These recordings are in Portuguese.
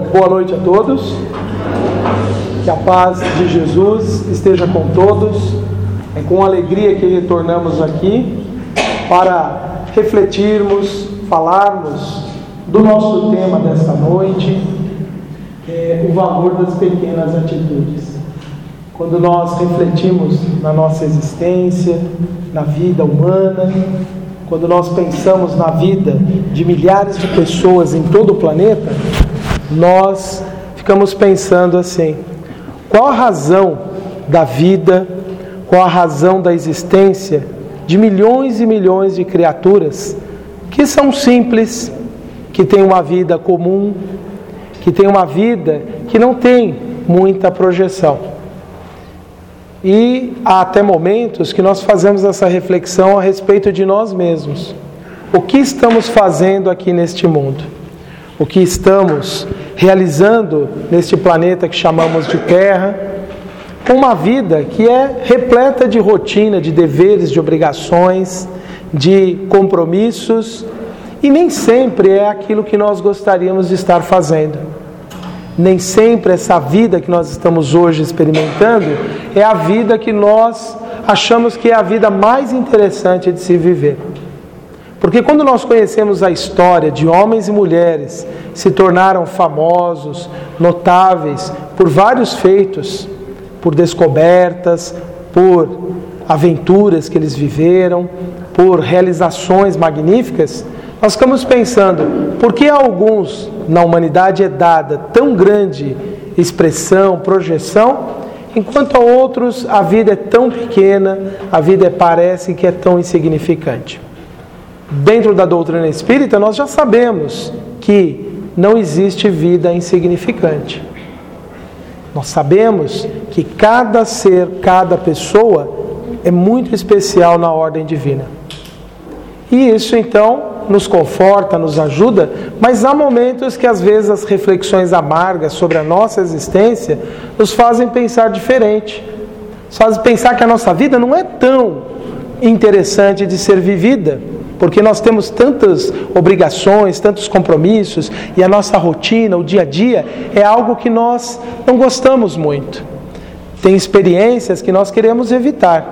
Boa noite a todos. Que a paz de Jesus esteja com todos. É com alegria que retornamos aqui para refletirmos, falarmos do nosso tema desta noite, o valor das pequenas atitudes. Quando nós refletimos na nossa existência, na vida humana, quando nós pensamos na vida de milhares de pessoas em todo o planeta, nós ficamos pensando assim: qual a razão da vida, qual a razão da existência de milhões e milhões de criaturas que são simples, que têm uma vida comum, que têm uma vida que não tem muita projeção? E há até momentos que nós fazemos essa reflexão a respeito de nós mesmos. O que estamos fazendo aqui neste mundo? O que estamos realizando neste planeta que chamamos de Terra? Uma vida que é repleta de rotina, de deveres, de obrigações, de compromissos, e nem sempre é aquilo que nós gostaríamos de estar fazendo. Nem sempre essa vida que nós estamos hoje experimentando é a vida que nós achamos que é a vida mais interessante de se viver. Porque quando nós conhecemos a história de homens e mulheres que se tornaram famosos, notáveis por vários feitos, por descobertas, por aventuras que eles viveram, por realizações magníficas, nós ficamos pensando, por que a alguns na humanidade é dada tão grande expressão, projeção, enquanto a outros a vida é tão pequena, a vida parece que é tão insignificante? Dentro da doutrina espírita nós já sabemos que não existe vida insignificante. Nós sabemos que cada ser, cada pessoa é muito especial na ordem divina. E isso então nos conforta, nos ajuda, mas há momentos que às vezes as reflexões amargas sobre a nossa existência nos fazem pensar diferente. Nos fazem pensar que a nossa vida não é tão interessante de ser vivida, porque nós temos tantas obrigações, tantos compromissos, e a nossa rotina, o dia a dia, é algo que nós não gostamos muito. Tem experiências que nós queremos evitar.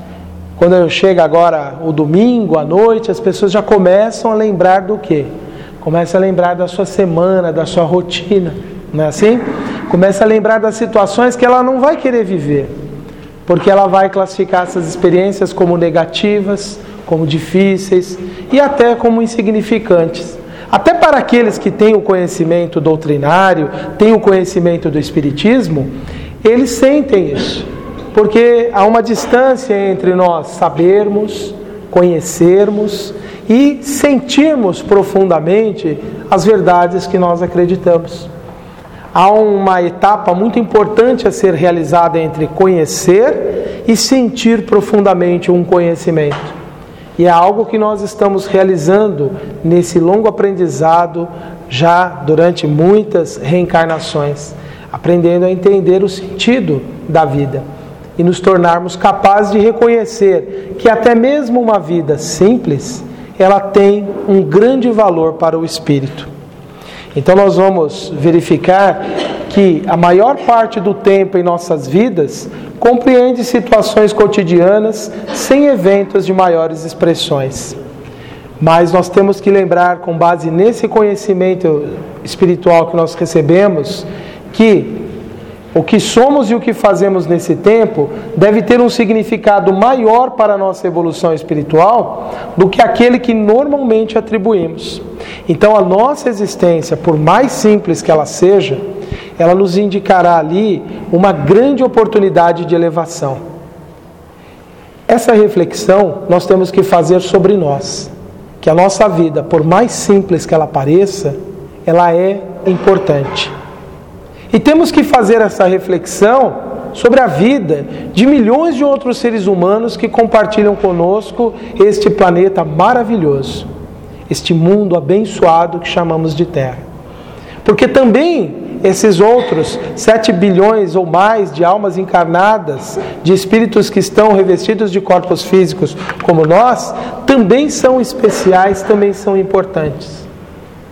Quando chega agora o domingo, à noite, as pessoas já começam a lembrar do quê? Começam a lembrar da sua semana, da sua rotina, não é assim? Começa a lembrar das situações que ela não vai querer viver, porque ela vai classificar essas experiências como negativas, como difíceis e até como insignificantes. Até para aqueles que têm o conhecimento doutrinário, têm o conhecimento do Espiritismo, eles sentem isso. Porque há uma distância entre nós sabermos, conhecermos e sentirmos profundamente as verdades que nós acreditamos. Há uma etapa muito importante a ser realizada entre conhecer e sentir profundamente um conhecimento. E é algo que nós estamos realizando nesse longo aprendizado já durante muitas reencarnações, aprendendo a entender o sentido da vida e nos tornarmos capazes de reconhecer que até mesmo uma vida simples, ela tem um grande valor para o espírito. Então nós vamos verificar que a maior parte do tempo em nossas vidas compreende situações cotidianas sem eventos de maiores expressões. Mas nós temos que lembrar, com base nesse conhecimento espiritual que nós recebemos, que o que somos e o que fazemos nesse tempo deve ter um significado maior para a nossa evolução espiritual do que aquele que normalmente atribuímos. Então a nossa existência, por mais simples que ela seja, ela nos indicará ali uma grande oportunidade de elevação. Essa reflexão nós temos que fazer sobre nós, que a nossa vida, por mais simples que ela pareça, ela é importante. E temos que fazer essa reflexão sobre a vida de milhões de outros seres humanos que compartilham conosco este planeta maravilhoso, este mundo abençoado que chamamos de Terra. Porque também esses outros 7 bilhões ou mais de almas encarnadas, de espíritos que estão revestidos de corpos físicos como nós, também são especiais, também são importantes.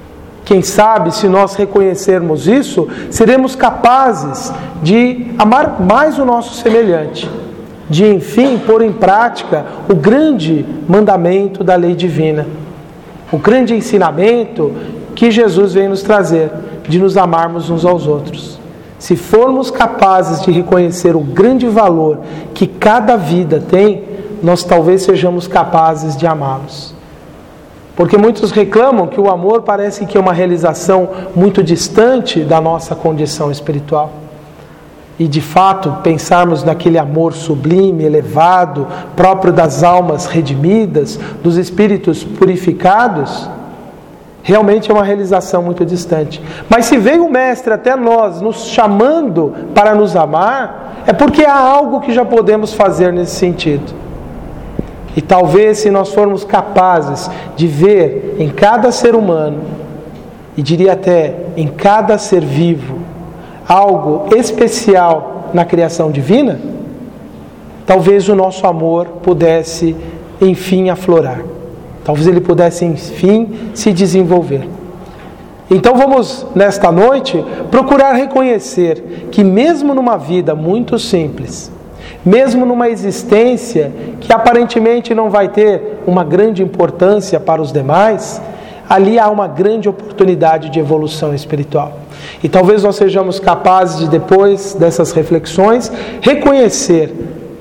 quem sabe, se nós reconhecermos isso, seremos capazes de amar mais o nosso semelhante, de, enfim, pôr em prática o grande mandamento da lei divina, o grande ensinamento que Jesus vem nos trazer, de nos amarmos uns aos outros. Se formos capazes de reconhecer o grande valor que cada vida tem, nós talvez sejamos capazes de amá-los. Porque muitos reclamam que o amor parece que é uma realização muito distante da nossa condição espiritual. E de fato, pensarmos naquele amor sublime, elevado, próprio das almas redimidas, dos espíritos purificados, realmente é uma realização muito distante. Mas se veio o Mestre até nós, nos chamando para nos amar, é porque há algo que já podemos fazer nesse sentido. E talvez, se nós formos capazes de ver em cada ser humano, e diria até em cada ser vivo, algo especial na criação divina, talvez o nosso amor pudesse, enfim, aflorar. Talvez ele pudesse, enfim, se desenvolver. Então vamos, nesta noite, procurar reconhecer que mesmo numa vida muito simples, mesmo numa existência que aparentemente não vai ter uma grande importância para os demais, ali há uma grande oportunidade de evolução espiritual. E talvez nós sejamos capazes de, depois dessas reflexões, reconhecer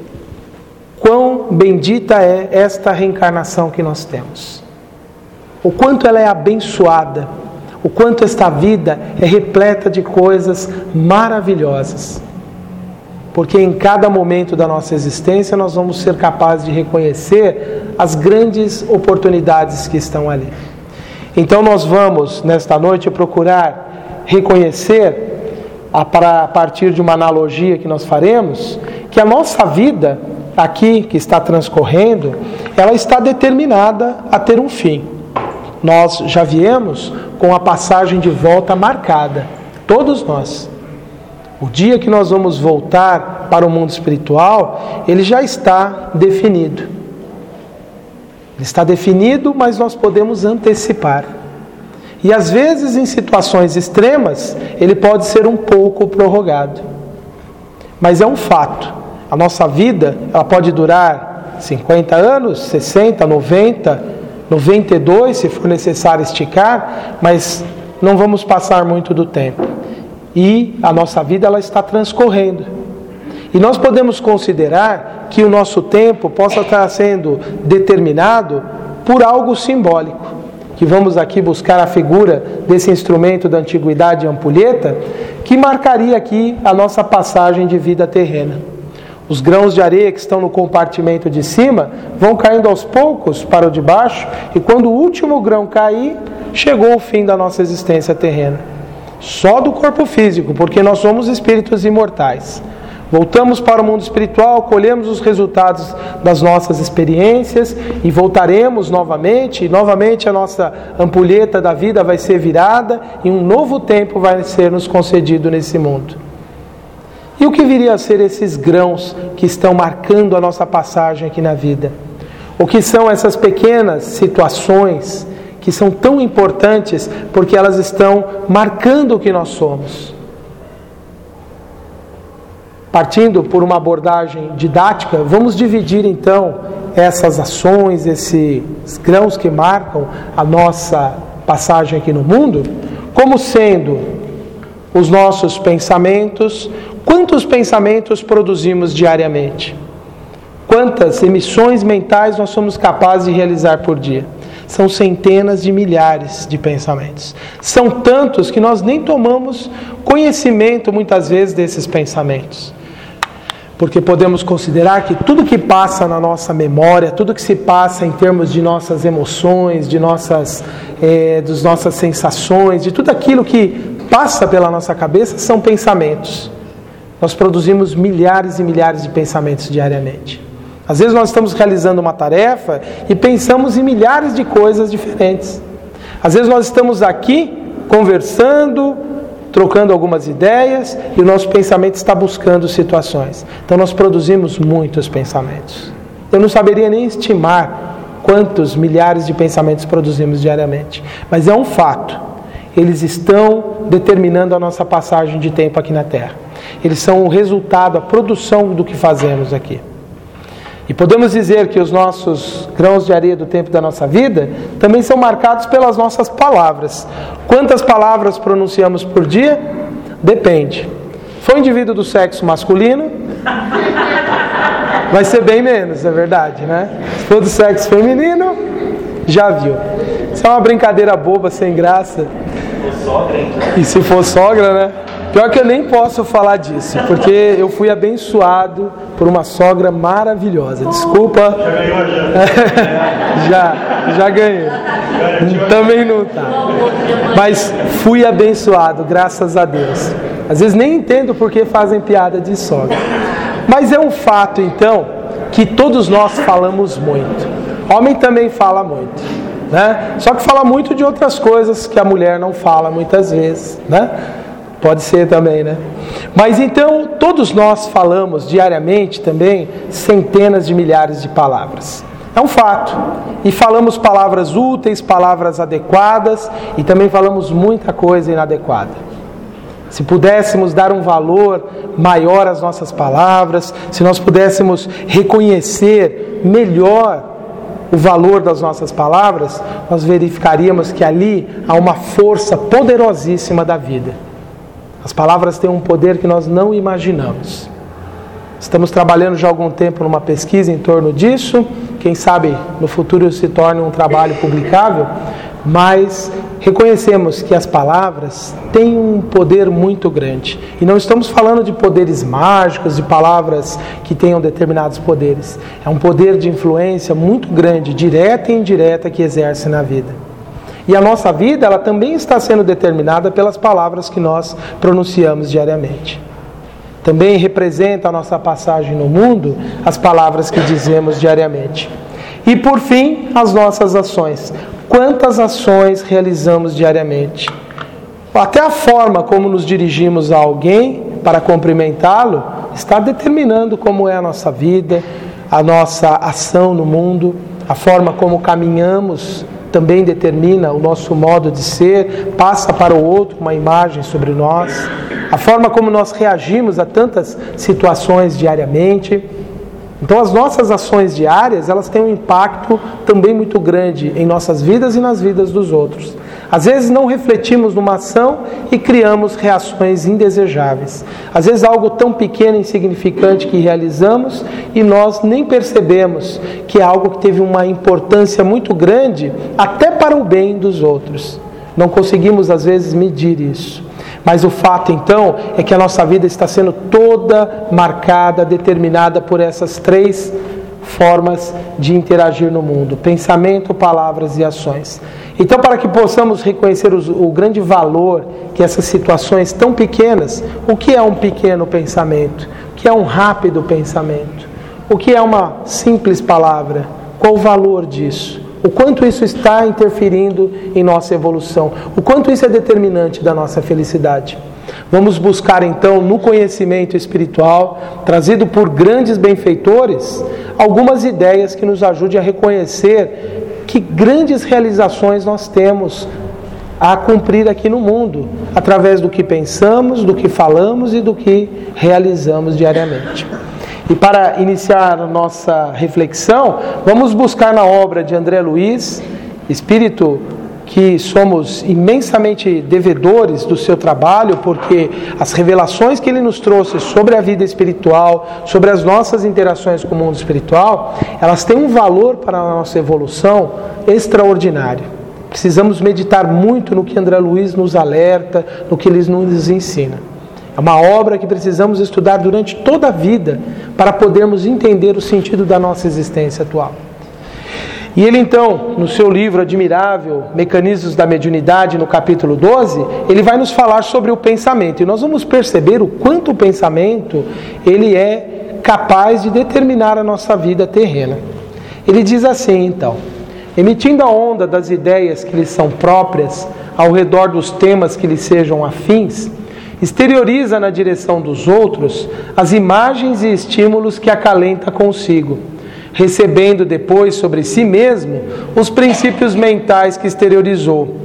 quão bendita é esta reencarnação que nós temos. O quanto ela é abençoada, o quanto esta vida é repleta de coisas maravilhosas. Porque em cada momento da nossa existência nós vamos ser capazes de reconhecer as grandes oportunidades que estão ali. Então nós vamos, nesta noite, procurar reconhecer, a partir de uma analogia que nós faremos, que a nossa vida aqui, que está transcorrendo, ela está determinada a ter um fim. Nós já viemos com a passagem de volta marcada, todos nós. O dia que nós vamos voltar para o mundo espiritual, ele já está definido. Ele está definido, mas nós podemos antecipar. E às vezes, em situações extremas, ele pode ser um pouco prorrogado. Mas é um fato. A nossa vida, ela pode durar 50 anos, 60, 90, 92, se for necessário esticar, mas não vamos passar muito do tempo. E a nossa vida, ela está transcorrendo. E nós podemos considerar que o nosso tempo possa estar sendo determinado por algo simbólico. Que vamos aqui buscar a figura desse instrumento da antiguidade, a ampulheta, que marcaria aqui a nossa passagem de vida terrena. Os grãos de areia que estão no compartimento de cima vão caindo aos poucos para o de baixo, e quando o último grão cair, chegou o fim da nossa existência terrena. Só do corpo físico, porque nós somos espíritos imortais. Voltamos para o mundo espiritual, colhemos os resultados das nossas experiências e voltaremos novamente, e novamente a nossa ampulheta da vida vai ser virada e um novo tempo vai ser nos concedido nesse mundo. E o que viria a ser esses grãos que estão marcando a nossa passagem aqui na vida? O que são essas pequenas situações que são tão importantes porque elas estão marcando o que nós somos? Partindo por uma abordagem didática, vamos dividir então essas ações, esses grãos que marcam a nossa passagem aqui no mundo, como sendo os nossos pensamentos. Quantos pensamentos produzimos diariamente? Quantas emissões mentais nós somos capazes de realizar por dia? São centenas de milhares de pensamentos. São tantos que nós nem tomamos conhecimento muitas vezes desses pensamentos. Porque podemos considerar que tudo que passa na nossa memória, tudo que se passa em termos de nossas emoções, de nossas sensações, de tudo aquilo que passa pela nossa cabeça são pensamentos. Nós produzimos milhares e milhares de pensamentos diariamente. Às vezes nós estamos realizando uma tarefa e pensamos em milhares de coisas diferentes. Às vezes nós estamos aqui conversando, trocando algumas ideias e o nosso pensamento está buscando situações. Então nós produzimos muitos pensamentos. Eu não saberia nem estimar quantos milhares de pensamentos produzimos diariamente. Mas é um fato. eles estão determinando a nossa passagem de tempo aqui na Terra. Eles são o resultado, a produção do que fazemos aqui. E podemos dizer que os nossos grãos de areia do tempo da nossa vida também são marcados pelas nossas palavras. Quantas palavras pronunciamos por dia? Depende. For um indivíduo do sexo masculino, vai ser bem menos, é verdade, né? Se for do sexo feminino, já viu. Isso é uma brincadeira boba, sem graça. E se for sogra, né? Pior que eu nem posso falar disso, porque eu fui abençoado por uma sogra maravilhosa. Desculpa. Já ganhei. Também não tá. Mas fui abençoado, graças a Deus. Às vezes nem entendo por que fazem piada de sogra. Mas é um fato, então, que todos nós falamos muito. Homem também fala muito, né? Só que fala muito de outras coisas que a mulher não fala muitas vezes, né? Pode ser também, né? Mas então, todos nós falamos diariamente também centenas de milhares de palavras. É um fato. E falamos palavras úteis, palavras adequadas, e também falamos muita coisa inadequada. Se pudéssemos dar um valor maior às nossas palavras, se nós pudéssemos reconhecer melhor o valor das nossas palavras, nós verificaríamos que ali há uma força poderosíssima da vida. As palavras têm um poder que nós não imaginamos. Estamos trabalhando já há algum tempo numa pesquisa em torno disso. Quem sabe no futuro se torne um trabalho publicável. Mas reconhecemos que as palavras têm um poder muito grande. E não estamos falando de poderes mágicos, de palavras que tenham determinados poderes. É um poder de influência muito grande, direta e indireta, que exerce na vida. E a nossa vida, ela também está sendo determinada pelas palavras que nós pronunciamos diariamente. Também representa a nossa passagem no mundo as palavras que dizemos diariamente. E por fim, as nossas ações. Quantas ações realizamos diariamente? Até a forma como nos dirigimos a alguém para cumprimentá-lo está determinando como é a nossa vida, a nossa ação no mundo, a forma como caminhamos também determina o nosso modo de ser, passa para o outro uma imagem sobre nós, a forma como nós reagimos a tantas situações diariamente. Então as nossas ações diárias, elas têm um impacto também muito grande em nossas vidas e nas vidas dos outros. Às vezes não refletimos numa ação e criamos reações indesejáveis. Às vezes algo tão pequeno e insignificante que realizamos e nós nem percebemos que é algo que teve uma importância muito grande até para o bem dos outros. Não conseguimos às vezes medir isso. Mas o fato então é que a nossa vida está sendo toda marcada, determinada por essas três formas de interagir no mundo: pensamento, palavras e ações. Então, para que possamos reconhecer o grande valor que essas situações tão pequenas, o que é um pequeno pensamento? O que é um rápido pensamento? O que é uma simples palavra? Qual o valor disso? O quanto isso está interferindo em nossa evolução? O quanto isso é determinante da nossa felicidade? Vamos buscar então no conhecimento espiritual, trazido por grandes benfeitores, algumas ideias que nos ajudem a reconhecer que grandes realizações nós temos a cumprir aqui no mundo, através do que pensamos, do que falamos e do que realizamos diariamente. E para iniciar a nossa reflexão, vamos buscar na obra de André Luiz, espírito que somos imensamente devedores do seu trabalho, porque as revelações que ele nos trouxe sobre a vida espiritual, sobre as nossas interações com o mundo espiritual, elas têm um valor para a nossa evolução extraordinário. Precisamos meditar muito no que André Luiz nos alerta, no que ele nos ensina. É uma obra que precisamos estudar durante toda a vida para podermos entender o sentido da nossa existência atual. E ele então, no seu livro admirável, Mecanismos da Mediunidade, no capítulo 12, ele vai nos falar sobre o pensamento. E nós vamos perceber o quanto o pensamento ele é capaz de determinar a nossa vida terrena. Ele diz assim, então: emitindo a onda das ideias que lhe são próprias, ao redor dos temas que lhe sejam afins, exterioriza na direção dos outros as imagens e estímulos que acalenta consigo, recebendo depois sobre si mesmo os princípios mentais que exteriorizou,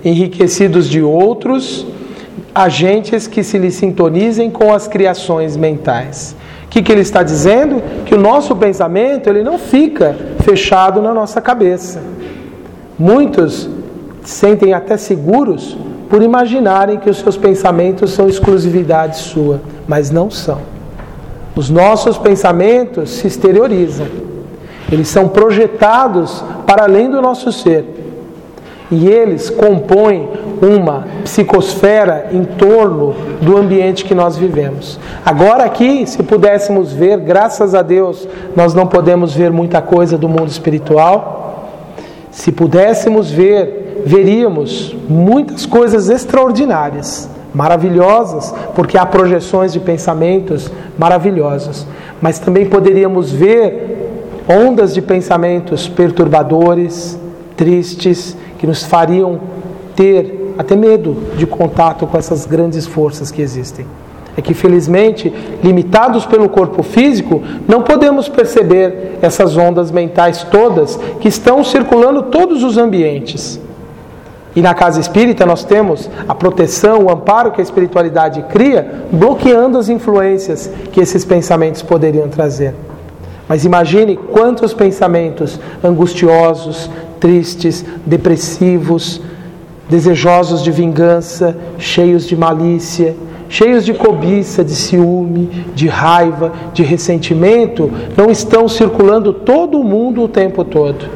enriquecidos de outros agentes que se lhe sintonizem com as criações mentais. O que ele está dizendo? Que o nosso pensamento ele não fica fechado na nossa cabeça. Muitos sentem até seguros por imaginarem que os seus pensamentos são exclusividade sua, mas não são. Os nossos pensamentos se exteriorizam. Eles são projetados para além do nosso ser. E eles compõem uma psicosfera em torno do ambiente que nós vivemos. Agora aqui, se pudéssemos ver, graças a Deus, nós não podemos ver muita coisa do mundo espiritual. Se pudéssemos ver, veríamos muitas coisas extraordinárias, maravilhosas, porque há projeções de pensamentos maravilhosos. Mas também poderíamos ver ondas de pensamentos perturbadores, tristes, que nos fariam ter até medo de contato com essas grandes forças que existem. É que, felizmente, limitados pelo corpo físico, não podemos perceber essas ondas mentais todas que estão circulando todos os ambientes. E na casa espírita nós temos a proteção, o amparo que a espiritualidade cria, bloqueando as influências que esses pensamentos poderiam trazer. Mas imagine quantos pensamentos angustiosos, tristes, depressivos, desejosos de vingança, cheios de malícia, cheios de cobiça, de ciúme, de raiva, de ressentimento, não estão circulando todo o mundo o tempo todo.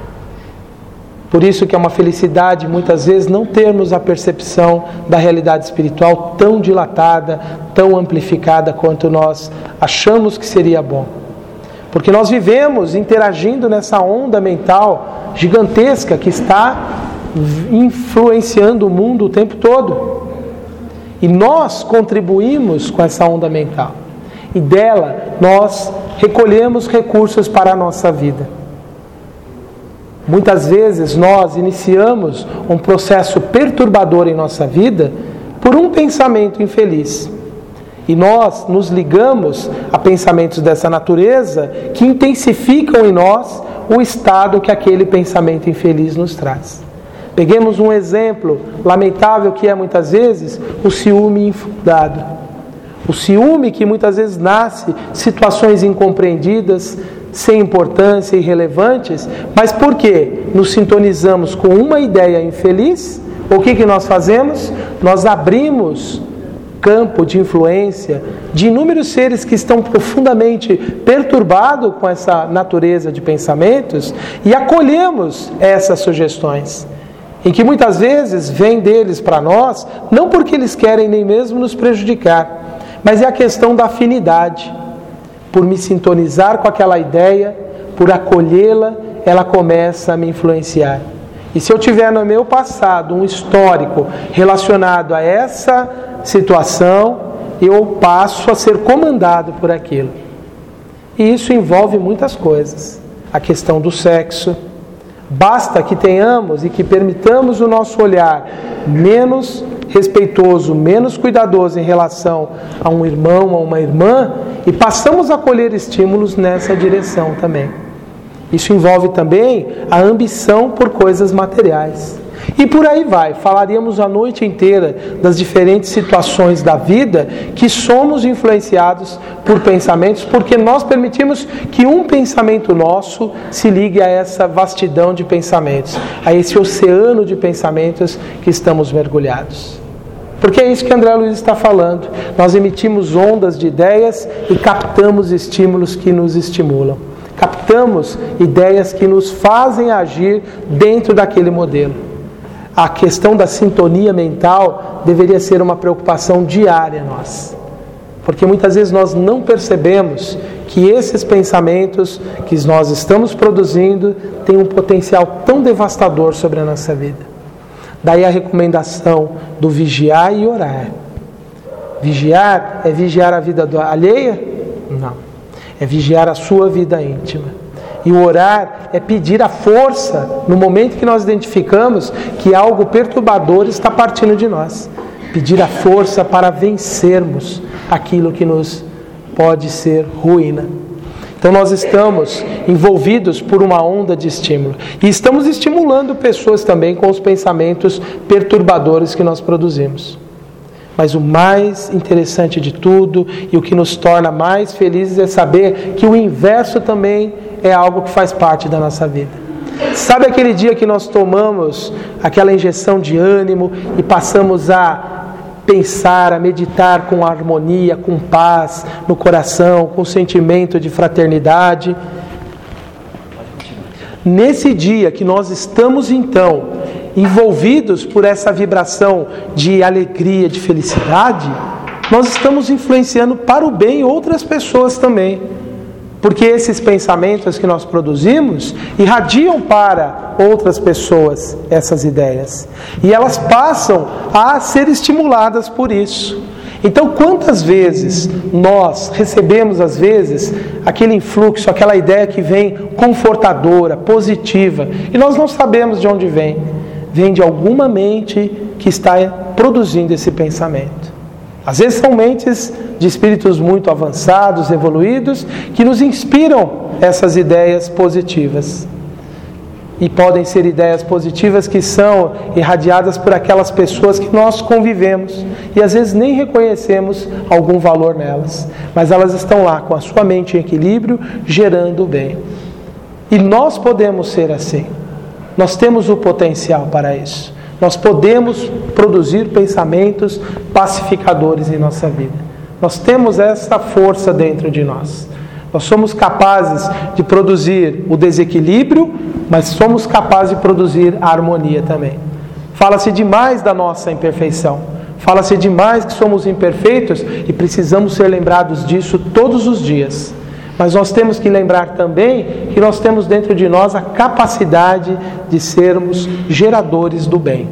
Por isso que é uma felicidade, muitas vezes, não termos a percepção da realidade espiritual tão dilatada, tão amplificada quanto nós achamos que seria bom. Porque nós vivemos interagindo nessa onda mental gigantesca que está influenciando o mundo o tempo todo. E nós contribuímos com essa onda mental. E dela nós recolhemos recursos para a nossa vida. Muitas vezes nós iniciamos um processo perturbador em nossa vida por um pensamento infeliz. E nós nos ligamos a pensamentos dessa natureza que intensificam em nós o estado que aquele pensamento infeliz nos traz. Peguemos um exemplo lamentável que é muitas vezes o ciúme infundado. O ciúme que muitas vezes nasce situações incompreendidas, sem importância, irrelevantes, mas por quê? Nos sintonizamos com uma ideia infeliz, o que nós fazemos? Nós abrimos campo de influência de inúmeros seres que estão profundamente perturbados com essa natureza de pensamentos e acolhemos essas sugestões, em que muitas vezes vem deles para nós, não porque eles querem nem mesmo nos prejudicar, mas é a questão da afinidade. Por me sintonizar com aquela ideia, por acolhê-la, ela começa a me influenciar. E se eu tiver no meu passado um histórico relacionado a essa situação, eu passo a ser comandado por aquilo. E isso envolve muitas coisas. A questão do sexo. Basta que tenhamos e que permitamos o nosso olhar menos respeitoso, menos cuidadoso em relação a um irmão, a uma irmã, e passamos a colher estímulos nessa direção também. Isso envolve também a ambição por coisas materiais. E por aí vai, falaríamos a noite inteira das diferentes situações da vida que somos influenciados por pensamentos, porque nós permitimos que um pensamento nosso se ligue a essa vastidão de pensamentos, a esse oceano de pensamentos que estamos mergulhados. Porque é isso que André Luiz está falando. Nós emitimos ondas de ideias e captamos estímulos que nos estimulam. Captamos ideias que nos fazem agir dentro daquele modelo. A questão da sintonia mental deveria ser uma preocupação diária nossa. Porque muitas vezes nós não percebemos que esses pensamentos que nós estamos produzindo têm um potencial tão devastador sobre a nossa vida. Daí a recomendação do vigiar e orar. Vigiar é vigiar a vida alheia? Não. É vigiar a sua vida íntima. E o orar é pedir a força no momento que nós identificamos que algo perturbador está partindo de nós. Pedir a força para vencermos aquilo que nos pode ser ruína. Então nós estamos envolvidos por uma onda de estímulo. E estamos estimulando pessoas também com os pensamentos perturbadores que nós produzimos. Mas o mais interessante de tudo e o que nos torna mais felizes é saber que o inverso também é algo que faz parte da nossa vida. Sabe aquele dia que nós tomamos aquela injeção de ânimo e passamos a pensar, a meditar com harmonia, com paz no coração, com sentimento de fraternidade? Nesse dia que nós estamos então envolvidos por essa vibração de alegria, de felicidade, nós estamos influenciando para o bem outras pessoas também. Porque esses pensamentos que nós produzimos irradiam para outras pessoas essas ideias. E elas passam a ser estimuladas por isso. Então, quantas vezes nós recebemos, às vezes, aquele influxo, aquela ideia que vem confortadora, positiva, e nós não sabemos de onde vem. Vem de alguma mente que está produzindo esse pensamento. Às vezes são mentes de espíritos muito avançados, evoluídos, que nos inspiram essas ideias positivas. E podem ser ideias positivas que são irradiadas por aquelas pessoas que nós convivemos. E às vezes nem reconhecemos algum valor nelas. Mas elas estão lá com a sua mente em equilíbrio, gerando o bem. E nós podemos ser assim. Nós temos o potencial para isso. Nós podemos produzir pensamentos pacificadores em nossa vida. Nós temos essa força dentro de nós. Nós somos capazes de produzir o desequilíbrio, mas somos capazes de produzir a harmonia também. Fala-se demais da nossa imperfeição. Fala-se demais que somos imperfeitos e precisamos ser lembrados disso todos os dias. Mas nós temos que lembrar também que nós temos dentro de nós a capacidade de sermos geradores do bem.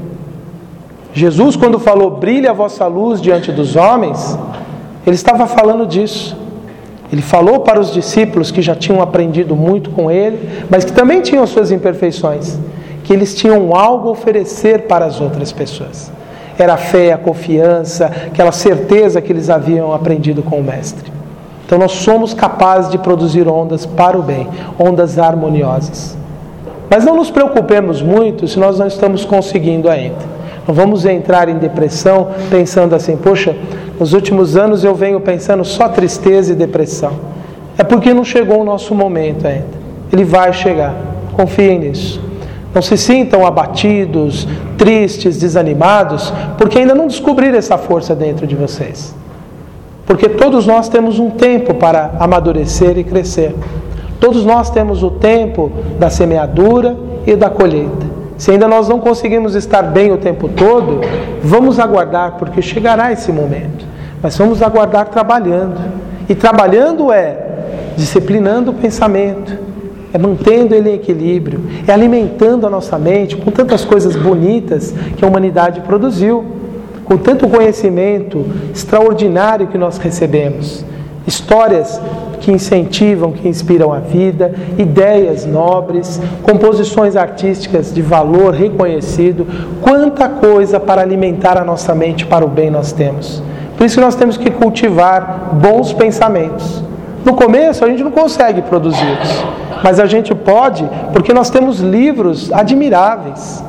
Jesus, quando falou, brilhe a vossa luz diante dos homens, ele estava falando disso. Ele falou para os discípulos que já tinham aprendido muito com ele, mas que também tinham suas imperfeições, que eles tinham algo a oferecer para as outras pessoas. Era a fé, a confiança, aquela certeza que eles haviam aprendido com o Mestre. Então nós somos capazes de produzir ondas para o bem, ondas harmoniosas. Mas não nos preocupemos muito se nós não estamos conseguindo ainda. Não vamos entrar em depressão pensando assim, poxa, nos últimos anos eu venho pensando só tristeza e depressão. É porque não chegou o nosso momento ainda. Ele vai chegar, confiem nisso. Não se sintam abatidos, tristes, desanimados, porque ainda não descobriram essa força dentro de vocês. Porque todos nós temos um tempo para amadurecer e crescer. Todos nós temos o tempo da semeadura e da colheita. Se ainda nós não conseguimos estar bem o tempo todo, vamos aguardar, porque chegará esse momento. Mas vamos aguardar trabalhando. E trabalhando é disciplinando o pensamento, é mantendo ele em equilíbrio, é alimentando a nossa mente com tantas coisas bonitas que a humanidade produziu. Com tanto conhecimento extraordinário que nós recebemos, histórias que incentivam, que inspiram a vida, ideias nobres, composições artísticas de valor reconhecido, quanta coisa para alimentar a nossa mente para o bem nós temos. Por isso nós temos que cultivar bons pensamentos. No começo a gente não consegue produzi-los, mas a gente pode porque nós temos livros admiráveis.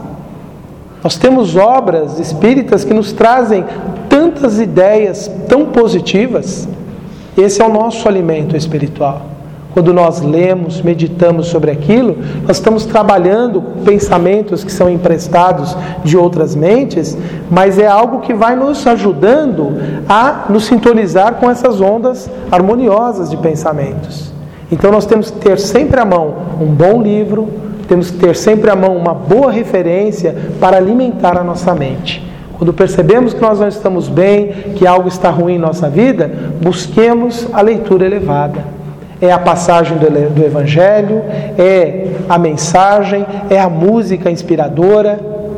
Nós temos obras espíritas que nos trazem tantas ideias tão positivas. Esse é o nosso alimento espiritual. Quando nós lemos, meditamos sobre aquilo, nós estamos trabalhando com pensamentos que são emprestados de outras mentes, mas é algo que vai nos ajudando a nos sintonizar com essas ondas harmoniosas de pensamentos. Então nós temos que ter sempre à mão um bom livro, temos que ter sempre à mão uma boa referência para alimentar a nossa mente. Quando percebemos que nós não estamos bem, que algo está ruim em nossa vida, busquemos a leitura elevada. É a passagem do Evangelho, é a mensagem, é a música inspiradora.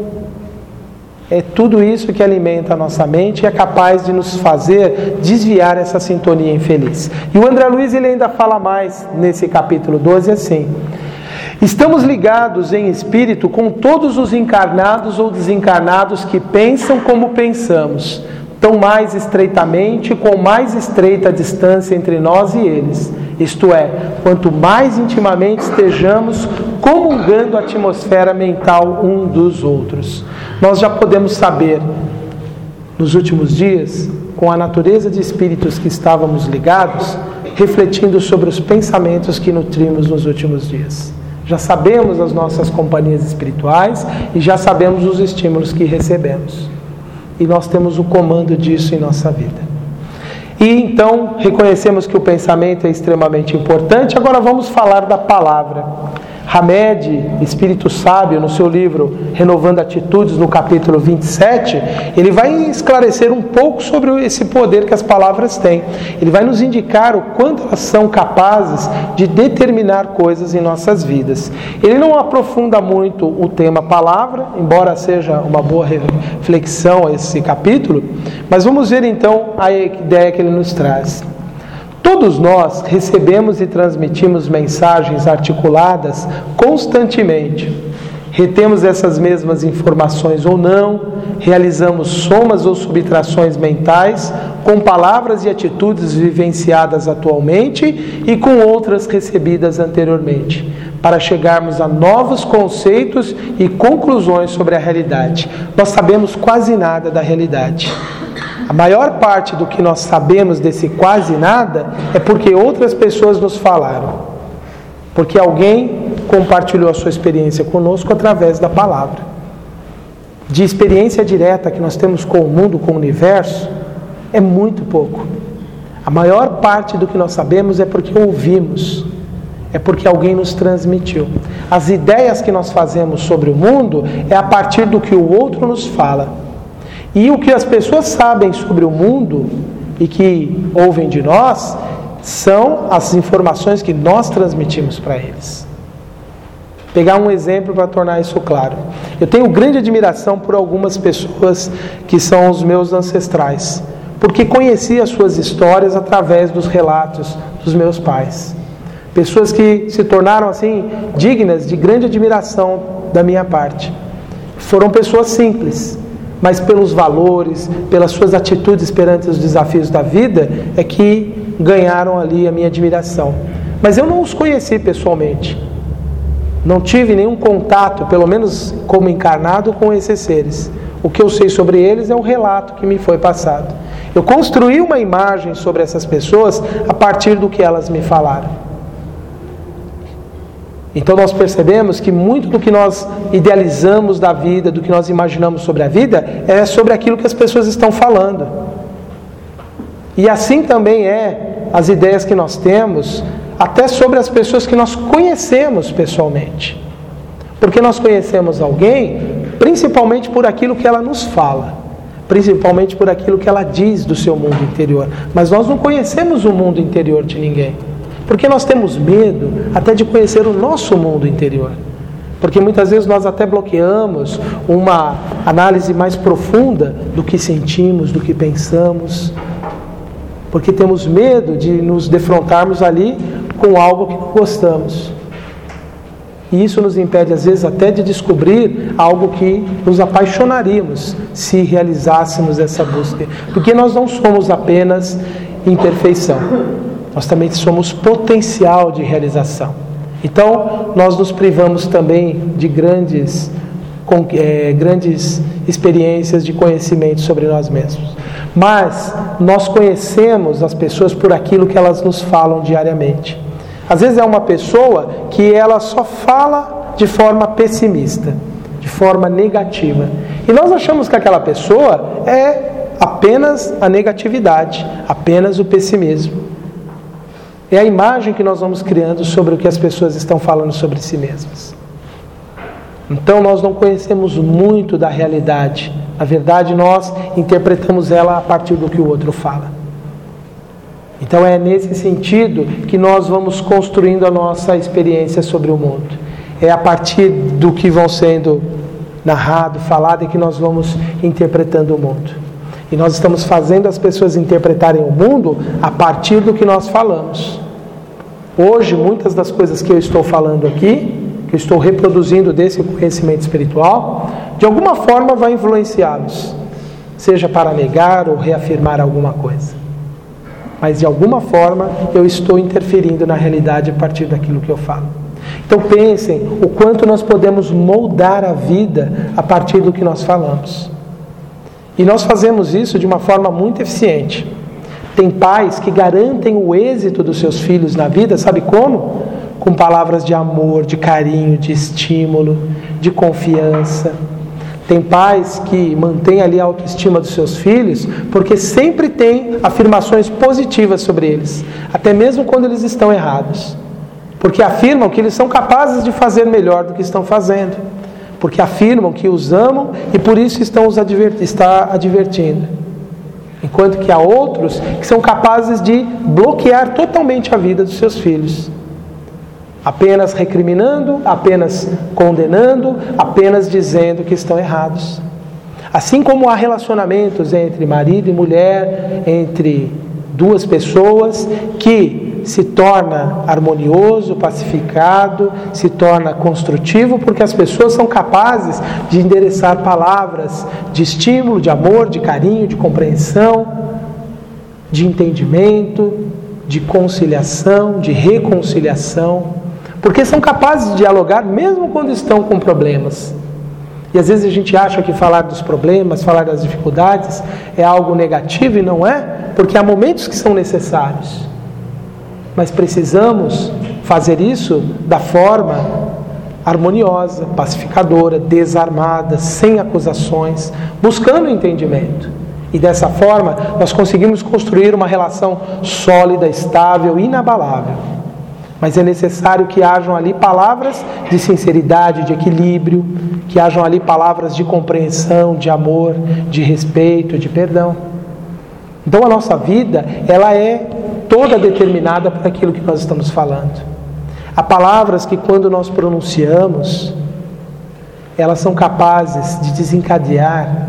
É tudo isso que alimenta a nossa mente e é capaz de nos fazer desviar essa sintonia infeliz. E o André Luiz ele ainda fala mais nesse capítulo 12 assim: estamos ligados em espírito com todos os encarnados ou desencarnados que pensam como pensamos, estão mais estreitamente, com mais estreita distância entre nós e eles. Isto é, quanto mais intimamente estejamos comungando a atmosfera mental um dos outros. Nós já podemos saber, nos últimos dias, com a natureza de espíritos que estávamos ligados, refletindo sobre os pensamentos que nutrimos nos últimos dias. Já sabemos as nossas companhias espirituais e já sabemos os estímulos que recebemos. E nós temos o comando disso em nossa vida. E então reconhecemos que o pensamento é extremamente importante. Agora vamos falar da palavra. Hamed, Espírito Sábio, no seu livro Renovando Atitudes, no capítulo 27, ele vai esclarecer um pouco sobre esse poder que as palavras têm. Ele vai nos indicar o quanto elas são capazes de determinar coisas em nossas vidas. Ele não aprofunda muito o tema palavra, embora seja uma boa reflexão esse capítulo, mas vamos ver então a ideia que ele nos traz. Todos nós recebemos e transmitimos mensagens articuladas constantemente. Retemos essas mesmas informações ou não, realizamos somas ou subtrações mentais com palavras e atitudes vivenciadas atualmente e com outras recebidas anteriormente, para chegarmos a novos conceitos e conclusões sobre a realidade. Nós sabemos quase nada da realidade. A maior parte do que nós sabemos desse quase nada é porque outras pessoas nos falaram. Porque alguém compartilhou a sua experiência conosco através da palavra. De experiência direta que nós temos com o mundo, com o universo, é muito pouco. A maior parte do que nós sabemos é porque ouvimos. É porque alguém nos transmitiu. As ideias que nós fazemos sobre o mundo é a partir do que o outro nos fala. E o que as pessoas sabem sobre o mundo e que ouvem de nós são as informações que nós transmitimos para eles. Pegar um exemplo para tornar isso claro. Eu tenho grande admiração por algumas pessoas que são os meus ancestrais, porque conheci as suas histórias através dos relatos dos meus pais. Pessoas que se tornaram assim dignas de grande admiração da minha parte. Foram pessoas simples, mas pelos valores, pelas suas atitudes perante os desafios da vida, é que ganharam ali a minha admiração. Mas eu não os conheci pessoalmente. Não tive nenhum contato, pelo menos como encarnado, com esses seres. O que eu sei sobre eles é o relato que me foi passado. Eu construí uma imagem sobre essas pessoas a partir do que elas me falaram. Então nós percebemos que muito do que nós idealizamos da vida, do que nós imaginamos sobre a vida, é sobre aquilo que as pessoas estão falando. E assim também é as ideias que nós temos, até sobre as pessoas que nós conhecemos pessoalmente. Porque nós conhecemos alguém, principalmente por aquilo que ela nos fala, principalmente por aquilo que ela diz do seu mundo interior. Mas nós não conhecemos o mundo interior de ninguém. Porque nós temos medo até de conhecer o nosso mundo interior. Porque muitas vezes nós até bloqueamos uma análise mais profunda do que sentimos, do que pensamos. Porque temos medo de nos defrontarmos ali com algo que não gostamos. E isso nos impede às vezes até de descobrir algo que nos apaixonaríamos se realizássemos essa busca. Porque nós não somos apenas imperfeição. Nós também somos potencial de realização. Então, nós nos privamos também de grandes experiências de conhecimento sobre nós mesmos. Mas nós conhecemos as pessoas por aquilo que elas nos falam diariamente. Às vezes é uma pessoa que ela só fala de forma pessimista, de forma negativa. E nós achamos que aquela pessoa é apenas a negatividade, apenas o pessimismo. É a imagem que nós vamos criando sobre o que as pessoas estão falando sobre si mesmas. Então nós não conhecemos muito da realidade. Na verdade, nós interpretamos ela a partir do que o outro fala. Então é nesse sentido que nós vamos construindo a nossa experiência sobre o mundo. É a partir do que vão sendo narrado, falado, e que nós vamos interpretando o mundo. E nós estamos fazendo as pessoas interpretarem o mundo a partir do que nós falamos. Hoje, muitas das coisas que eu estou falando aqui, que eu estou reproduzindo desse conhecimento espiritual, de alguma forma vai influenciá-los. seja para negar ou reafirmar alguma coisa. Mas de alguma forma eu estou interferindo na realidade a partir daquilo que eu falo. Então pensem o quanto nós podemos moldar a vida a partir do que nós falamos. E nós fazemos isso de uma forma muito eficiente. Tem pais que garantem o êxito dos seus filhos na vida, sabe como? Com palavras de amor, de carinho, de estímulo, de confiança. Tem pais que mantêm ali a autoestima dos seus filhos porque sempre tem afirmações positivas sobre eles, até mesmo quando eles estão errados. Porque afirmam que eles são capazes de fazer melhor do que estão fazendo. Porque afirmam que os amam e por isso estão advertindo. Enquanto que há outros que são capazes de bloquear totalmente a vida dos seus filhos. Apenas recriminando, apenas condenando, apenas dizendo que estão errados. Assim como há relacionamentos entre marido e mulher, entre duas pessoas, que se torna harmonioso, pacificado, se torna construtivo, porque as pessoas são capazes de endereçar palavras de estímulo, de amor, de carinho, de compreensão, de entendimento, de conciliação, de reconciliação, porque são capazes de dialogar mesmo quando estão com problemas. E às vezes a gente acha que falar dos problemas, falar das dificuldades é algo negativo, e não é, porque há momentos que são necessários. Mas precisamos fazer isso da forma harmoniosa, pacificadora, desarmada, sem acusações, buscando entendimento. E dessa forma nós conseguimos construir uma relação sólida, estável, inabalável. Mas é necessário que hajam ali palavras de sinceridade, de equilíbrio, que hajam ali palavras de compreensão, de amor, de respeito, de perdão. Então a nossa vida, ela é toda determinada por aquilo que nós estamos falando. Há palavras que quando nós pronunciamos, elas são capazes de desencadear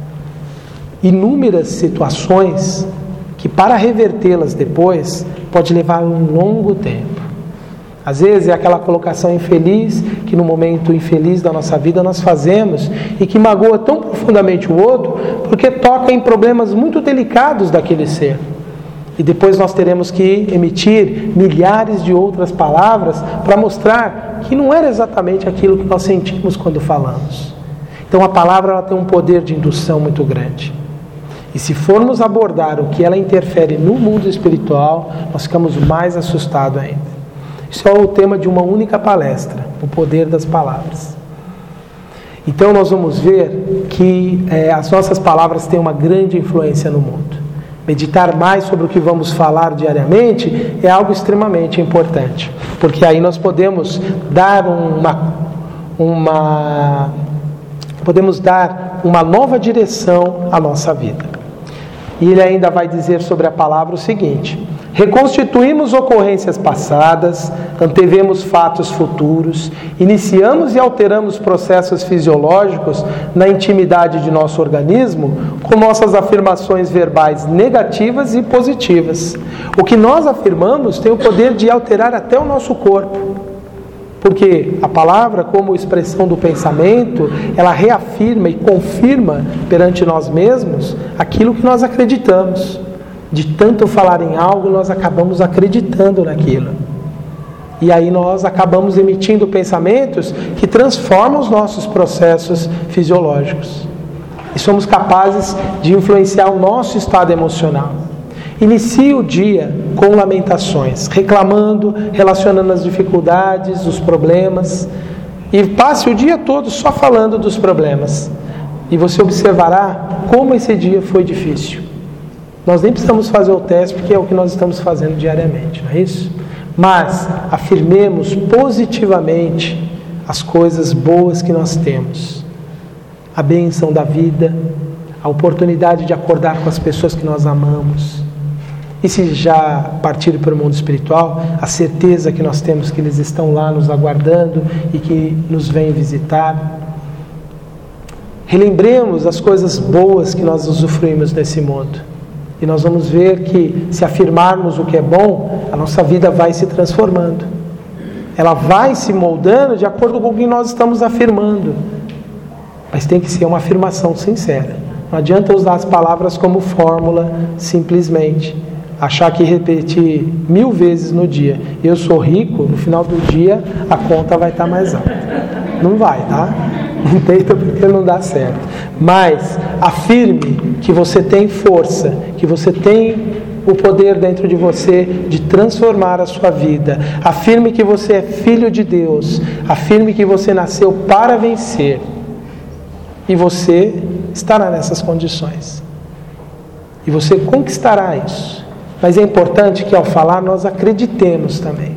inúmeras situações que para revertê-las depois pode levar um longo tempo. Às vezes é aquela colocação infeliz que no momento infeliz da nossa vida nós fazemos e que magoa tão profundamente o outro porque toca em problemas muito delicados daquele ser. E depois nós teremos que emitir milhares de outras palavras para mostrar que não era exatamente aquilo que nós sentimos quando falamos. Então a palavra ela tem um poder de indução muito grande. E se formos abordar o que ela interfere no mundo espiritual, nós ficamos mais assustados ainda. Isso é o tema de uma única palestra, o poder das palavras. Então nós vamos ver que as nossas palavras têm uma grande influência no mundo. Meditar mais sobre o que vamos falar diariamente é algo extremamente importante, porque aí nós podemos dar uma nova direção à nossa vida. E ele ainda vai dizer sobre a palavra o seguinte: reconstituímos ocorrências passadas, antevemos fatos futuros, iniciamos e alteramos processos fisiológicos na intimidade de nosso organismo com nossas afirmações verbais negativas e positivas. O que nós afirmamos tem o poder de alterar até o nosso corpo. Porque a palavra, como expressão do pensamento, ela reafirma e confirma perante nós mesmos aquilo que nós acreditamos. De tanto falar em algo, nós acabamos acreditando naquilo. E aí nós acabamos emitindo pensamentos que transformam os nossos processos fisiológicos. E somos capazes de influenciar o nosso estado emocional. Inicie o dia com lamentações, reclamando, relacionando as dificuldades, os problemas, e passe o dia todo só falando dos problemas. E você observará como esse dia foi difícil. Nós nem precisamos fazer o teste, porque é o que nós estamos fazendo diariamente, não é isso? Mas afirmemos positivamente as coisas boas que nós temos. A bênção da vida, a oportunidade de acordar com as pessoas que nós amamos. E se já partir para o mundo espiritual, a certeza que nós temos que eles estão lá nos aguardando e que nos vêm visitar. Relembremos as coisas boas que nós usufruímos nesse mundo. E nós vamos ver que se afirmarmos o que é bom, a nossa vida vai se transformando. Ela vai se moldando de acordo com o que nós estamos afirmando. Mas tem que ser uma afirmação sincera. Não adianta usar as palavras como fórmula simplesmente. Achar que repetir 1000 vezes no dia, eu sou rico, no final do dia a conta vai estar mais alta. Não vai, tá? Não tenta porque não dá certo. Mas afirme que você tem força, que você tem o poder dentro de você de transformar a sua vida. Afirme que você é filho de Deus. Afirme que você nasceu para vencer. E você estará nessas condições. E você conquistará isso. Mas é importante que ao falar nós acreditemos também.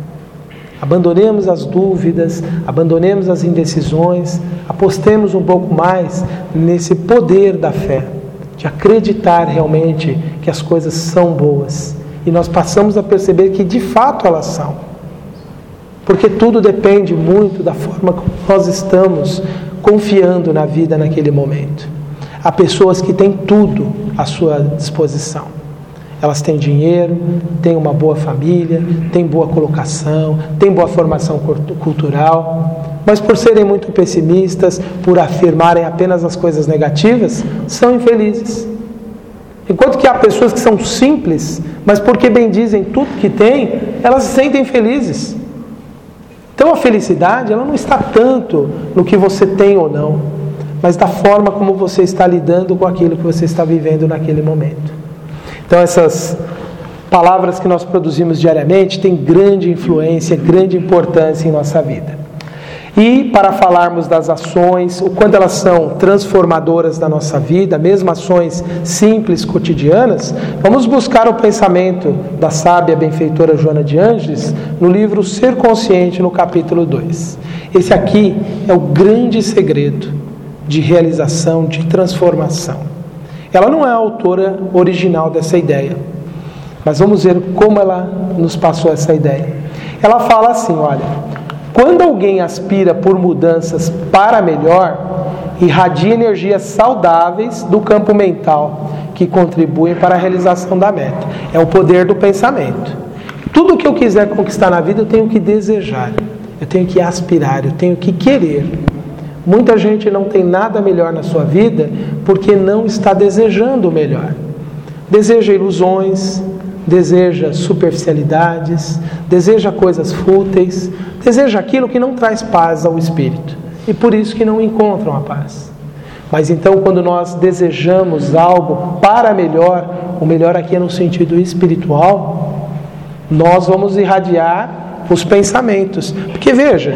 Abandonemos as dúvidas, abandonemos as indecisões, apostemos um pouco mais nesse poder da fé, de acreditar realmente que as coisas são boas. E nós passamos a perceber que de fato elas são. Porque tudo depende muito da forma como nós estamos confiando na vida naquele momento. Há pessoas que têm tudo à sua disposição. Elas têm dinheiro, têm uma boa família, têm boa colocação, têm boa formação cultural, mas por serem muito pessimistas, por afirmarem apenas as coisas negativas, são infelizes. Enquanto que há pessoas que são simples, mas porque bendizem tudo que têm, elas se sentem felizes. Então a felicidade, ela não está tanto no que você tem ou não, mas da forma como você está lidando com aquilo que você está vivendo naquele momento. Então essas palavras que nós produzimos diariamente têm grande influência, grande importância em nossa vida. E para falarmos das ações, o quanto elas são transformadoras da nossa vida, mesmo ações simples, cotidianas, vamos buscar o pensamento da sábia benfeitora Joana de Ângeles no livro Ser Consciente, no capítulo 2. Esse aqui é o grande segredo de realização, de transformação. Ela não é a autora original dessa ideia, mas vamos ver como ela nos passou essa ideia. Ela fala assim, olha, quando alguém aspira por mudanças para melhor, irradia energias saudáveis do campo mental, que contribuem para a realização da meta. É o poder do pensamento. Tudo que eu quiser conquistar na vida, eu tenho que desejar, eu tenho que aspirar, eu tenho que querer. Muita gente não tem nada melhor na sua vida porque não está desejando o melhor. Deseja ilusões, deseja superficialidades, deseja coisas fúteis, deseja aquilo que não traz paz ao espírito. E por isso que não encontram a paz. Mas então quando nós desejamos algo para melhor, o melhor aqui é no sentido espiritual, nós vamos irradiar os pensamentos. Porque veja,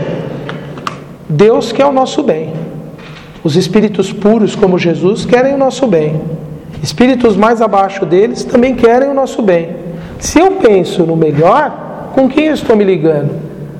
Deus quer o nosso bem. Os espíritos puros como Jesus querem o nosso bem. Espíritos mais abaixo deles também querem o nosso bem. Se eu penso no melhor, com quem eu estou me ligando?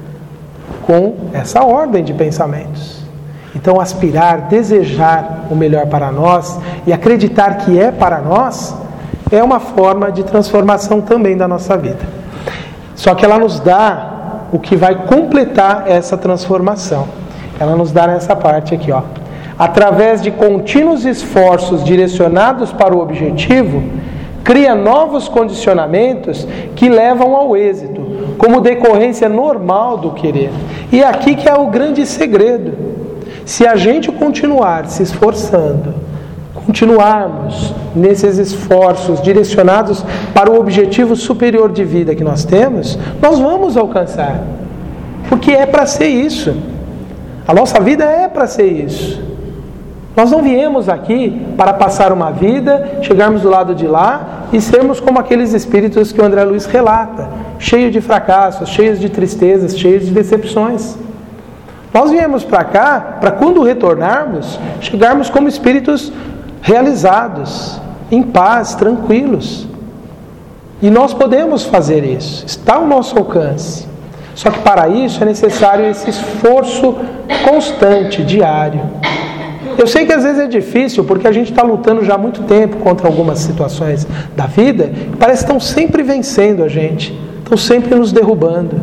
Com essa ordem de pensamentos. Então aspirar, desejar o melhor para nós e acreditar que é para nós é uma forma de transformação também da nossa vida. Só que ela nos dá o que vai completar essa transformação. Ela nos dá nessa parte aqui, ó. Através de contínuos esforços direcionados para o objetivo, cria novos condicionamentos que levam ao êxito, como decorrência normal do querer. E é aqui que é o grande segredo. Se a gente continuar se esforçando, continuarmos nesses esforços direcionados para o objetivo superior de vida que nós temos, nós vamos alcançar. Porque é para ser isso. A nossa vida é para ser isso. Nós não viemos aqui para passar uma vida, chegarmos do lado de lá e sermos como aqueles espíritos que o André Luiz relata, cheios de fracassos, cheios de tristezas, cheios de decepções. Nós viemos para cá, para quando retornarmos, chegarmos como espíritos realizados, em paz, tranquilos. E nós podemos fazer isso, está ao nosso alcance. Só que para isso é necessário esse esforço constante, diário. Eu sei que às vezes é difícil, porque a gente está lutando já há muito tempo contra algumas situações da vida, que parece que estão sempre vencendo a gente, estão sempre nos derrubando.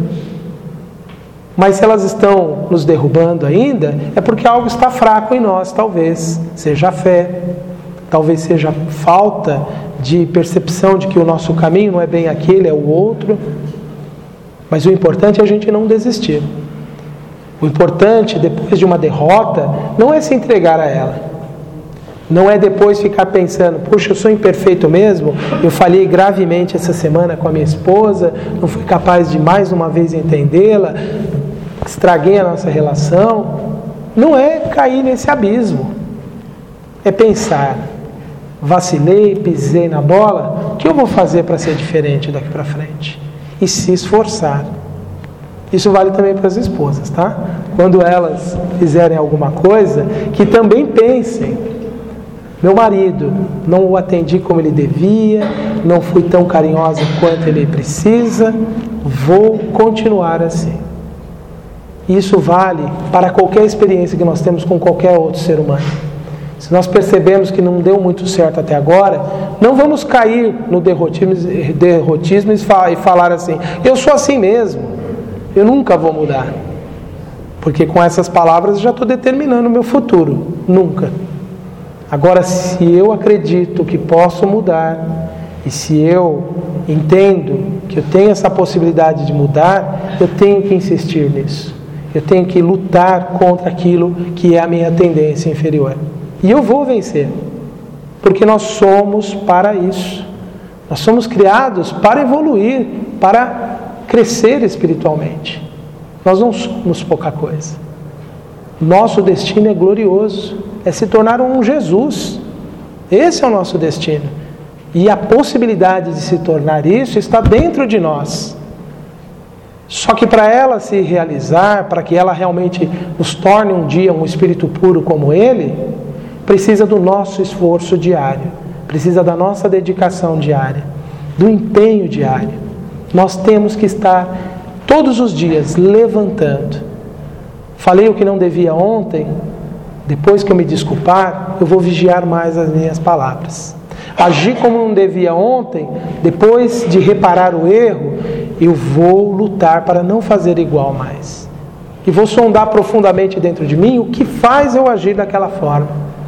Mas se elas estão nos derrubando ainda, é porque algo está fraco em nós, talvez. Seja a fé, talvez seja a falta de percepção de que o nosso caminho não é bem aquele, é o outro. Mas o importante é a gente não desistir. O importante, depois de uma derrota, não é se entregar a ela. Não é depois ficar pensando, puxa, eu sou imperfeito mesmo, eu falhei gravemente essa semana com a minha esposa, não fui capaz de mais uma vez entendê-la, estraguei a nossa relação. Não é cair nesse abismo. É pensar, vacilei, pisei na bola, o que eu vou fazer para ser diferente daqui para frente? E se esforçar. Isso vale também para as esposas, tá? Quando elas fizerem alguma coisa, que também pensem, meu marido, não o atendi como ele devia, não fui tão carinhosa quanto ele precisa, vou continuar assim. Isso vale para qualquer experiência que nós temos com qualquer outro ser humano. Se nós percebemos que não deu muito certo até agora, não vamos cair no derrotismo e falar assim, eu sou assim mesmo, eu nunca vou mudar. Porque com essas palavras eu já estou determinando o meu futuro. Nunca. Agora, se eu acredito que posso mudar, e se eu entendo que eu tenho essa possibilidade de mudar, eu tenho que insistir nisso. Eu tenho que lutar contra aquilo que é a minha tendência inferior. E eu vou vencer. Porque nós somos para isso. Nós somos criados para evoluir, para crescer espiritualmente. Nós não somos pouca coisa. Nosso destino é glorioso. É se tornar um Jesus. Esse é o nosso destino. E a possibilidade de se tornar isso está dentro de nós. Só que para ela se realizar, para que ela realmente nos torne um dia um espírito puro como Ele, precisa do nosso esforço diário, precisa da nossa dedicação diária, do empenho diário. Nós temos que estar todos os dias levantando. Falei o que não devia ontem, depois que eu me desculpar, eu vou vigiar mais as minhas palavras. Agi como não devia ontem, depois de reparar o erro, eu vou lutar para não fazer igual mais. E vou sondar profundamente dentro de mim o que faz eu agir daquela forma.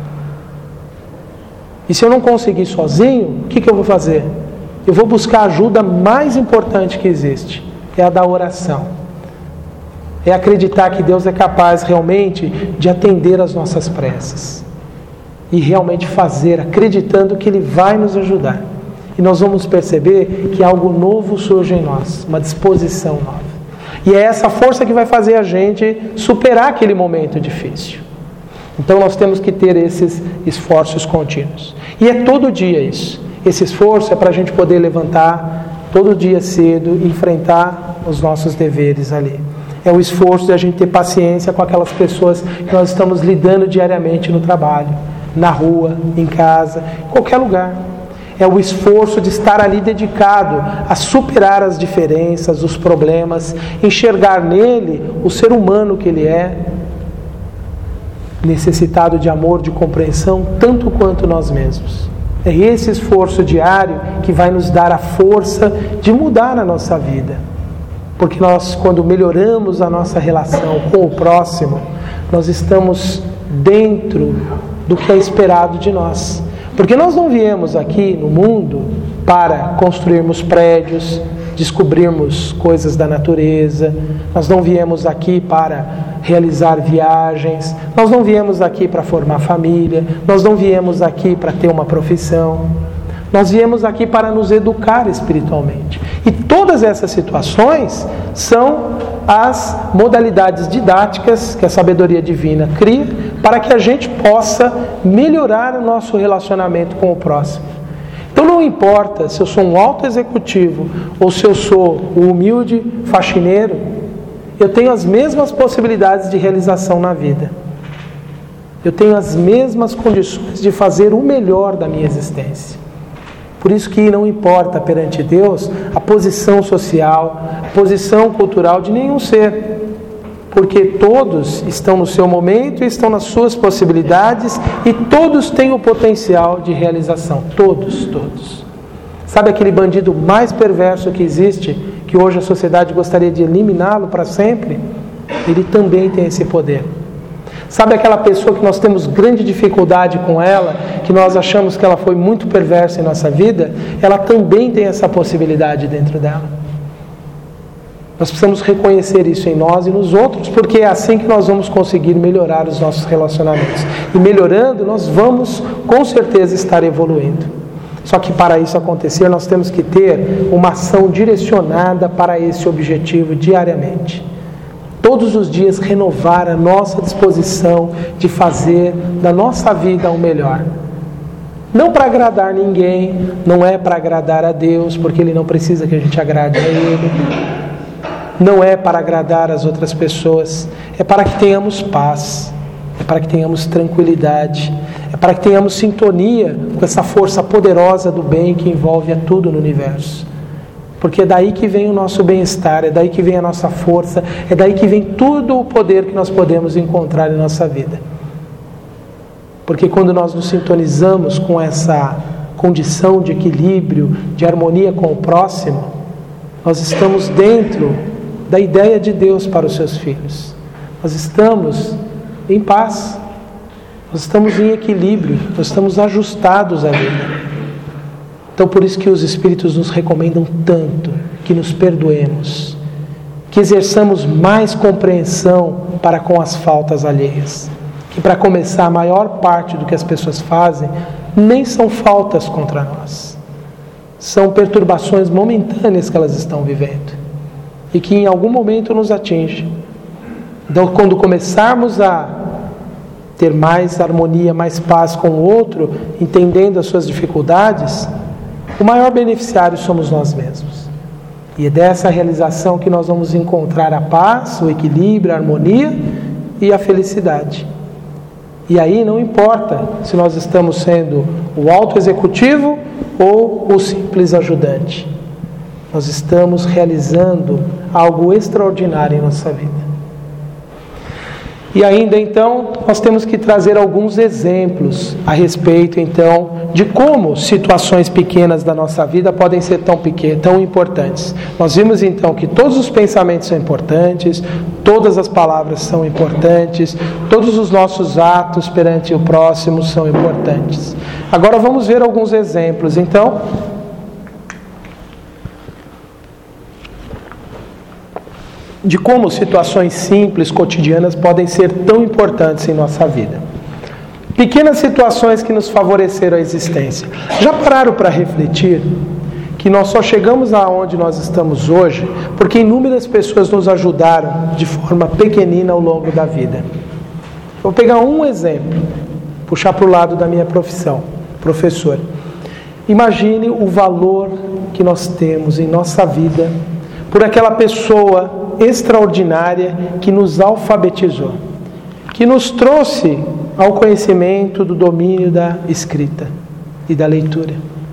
E se eu não conseguir sozinho, o que eu vou fazer? Eu vou buscar a ajuda mais importante que existe, é a da oração. É acreditar que Deus é capaz realmente de atender às nossas preces. E realmente fazer, acreditando que Ele vai nos ajudar. E nós vamos perceber que algo novo surge em nós, uma disposição nova. E é essa força que vai fazer a gente superar aquele momento difícil. Então nós temos que ter esses esforços contínuos. E é todo dia isso. Esse esforço é para a gente poder levantar todo dia cedo e enfrentar os nossos deveres ali. É o esforço de a gente ter paciência com aquelas pessoas que nós estamos lidando diariamente no trabalho, na rua, em casa, em qualquer lugar. É o esforço de estar ali dedicado a superar as diferenças, os problemas, enxergar nele o ser humano que ele é, necessitado de amor, de compreensão, tanto quanto nós mesmos. É esse esforço diário que vai nos dar a força de mudar a nossa vida. Porque nós, quando melhoramos a nossa relação com o próximo, nós estamos dentro do que é esperado de nós. Porque nós não viemos aqui no mundo para construirmos prédios, descobrirmos coisas da natureza, nós não viemos aqui para realizar viagens, nós não viemos aqui para formar família, nós não viemos aqui para ter uma profissão, nós viemos aqui para nos educar espiritualmente. E todas essas situações são as modalidades didáticas que a sabedoria divina cria para que a gente possa melhorar o nosso relacionamento com o próximo. Então não importa se eu sou um alto executivo ou se eu sou o humilde faxineiro, eu tenho as mesmas possibilidades de realização na vida. Eu tenho as mesmas condições de fazer o melhor da minha existência. Por isso que não importa perante Deus a posição social, a posição cultural de nenhum ser. Porque todos estão no seu momento, estão nas suas possibilidades e todos têm o potencial de realização. Todos. Sabe aquele bandido mais perverso que existe, que hoje a sociedade gostaria de eliminá-lo para sempre? Ele também tem esse poder. Sabe aquela pessoa que nós temos grande dificuldade com ela, que nós achamos que ela foi muito perversa em nossa vida? Ela também tem essa possibilidade dentro dela. Nós precisamos reconhecer isso em nós e nos outros, porque é assim que nós vamos conseguir melhorar os nossos relacionamentos. E melhorando, nós vamos com certeza estar evoluindo. Só que para isso acontecer, nós temos que ter uma ação direcionada para esse objetivo diariamente. Todos os dias renovar a nossa disposição de fazer da nossa vida o melhor. Não para agradar ninguém, não é para agradar a Deus, porque Ele não precisa que a gente agrade a Ele. Não é para agradar as outras pessoas, é para que tenhamos paz, é para que tenhamos tranquilidade, é para que tenhamos sintonia com essa força poderosa do bem que envolve a tudo no universo. Porque é daí que vem o nosso bem-estar, é daí que vem a nossa força, é daí que vem todo o poder que nós podemos encontrar em nossa vida. Porque quando nós nos sintonizamos com essa condição de equilíbrio, de harmonia com o próximo, nós estamos dentro da ideia de Deus para os seus filhos. Nós estamos em paz, nós estamos em equilíbrio, nós estamos ajustados à vida. Então por isso que os Espíritos nos recomendam tanto que nos perdoemos, que exerçamos mais compreensão para com as faltas alheias. Que para começar, a maior parte do que as pessoas fazem nem são faltas contra nós. São perturbações momentâneas que elas estão vivendo. E que em algum momento nos atinge. Então, quando começarmos a ter mais harmonia, mais paz com o outro, entendendo as suas dificuldades, o maior beneficiário somos nós mesmos. E é dessa realização que nós vamos encontrar a paz, o equilíbrio, a harmonia e a felicidade. E aí não importa se nós estamos sendo o alto executivo ou o simples ajudante. Nós estamos realizando algo extraordinário em nossa vida. E ainda então, nós temos que trazer alguns exemplos a respeito então de como situações pequenas da nossa vida podem ser tão importantes. Nós vimos então que todos os pensamentos são importantes, todas as palavras são importantes, todos os nossos atos perante o próximo são importantes. Agora vamos ver alguns exemplos então. De como situações simples, cotidianas, podem ser tão importantes em nossa vida. Pequenas situações que nos favoreceram a existência. Já pararam para refletir que nós só chegamos aonde nós estamos hoje porque inúmeras pessoas nos ajudaram de forma pequenina ao longo da vida? Vou pegar um exemplo, puxar para o lado da minha profissão, professor. Imagine o valor que nós temos em nossa vida por aquela pessoa extraordinária que nos alfabetizou, que nos trouxe ao conhecimento do domínio da escrita e da leitura.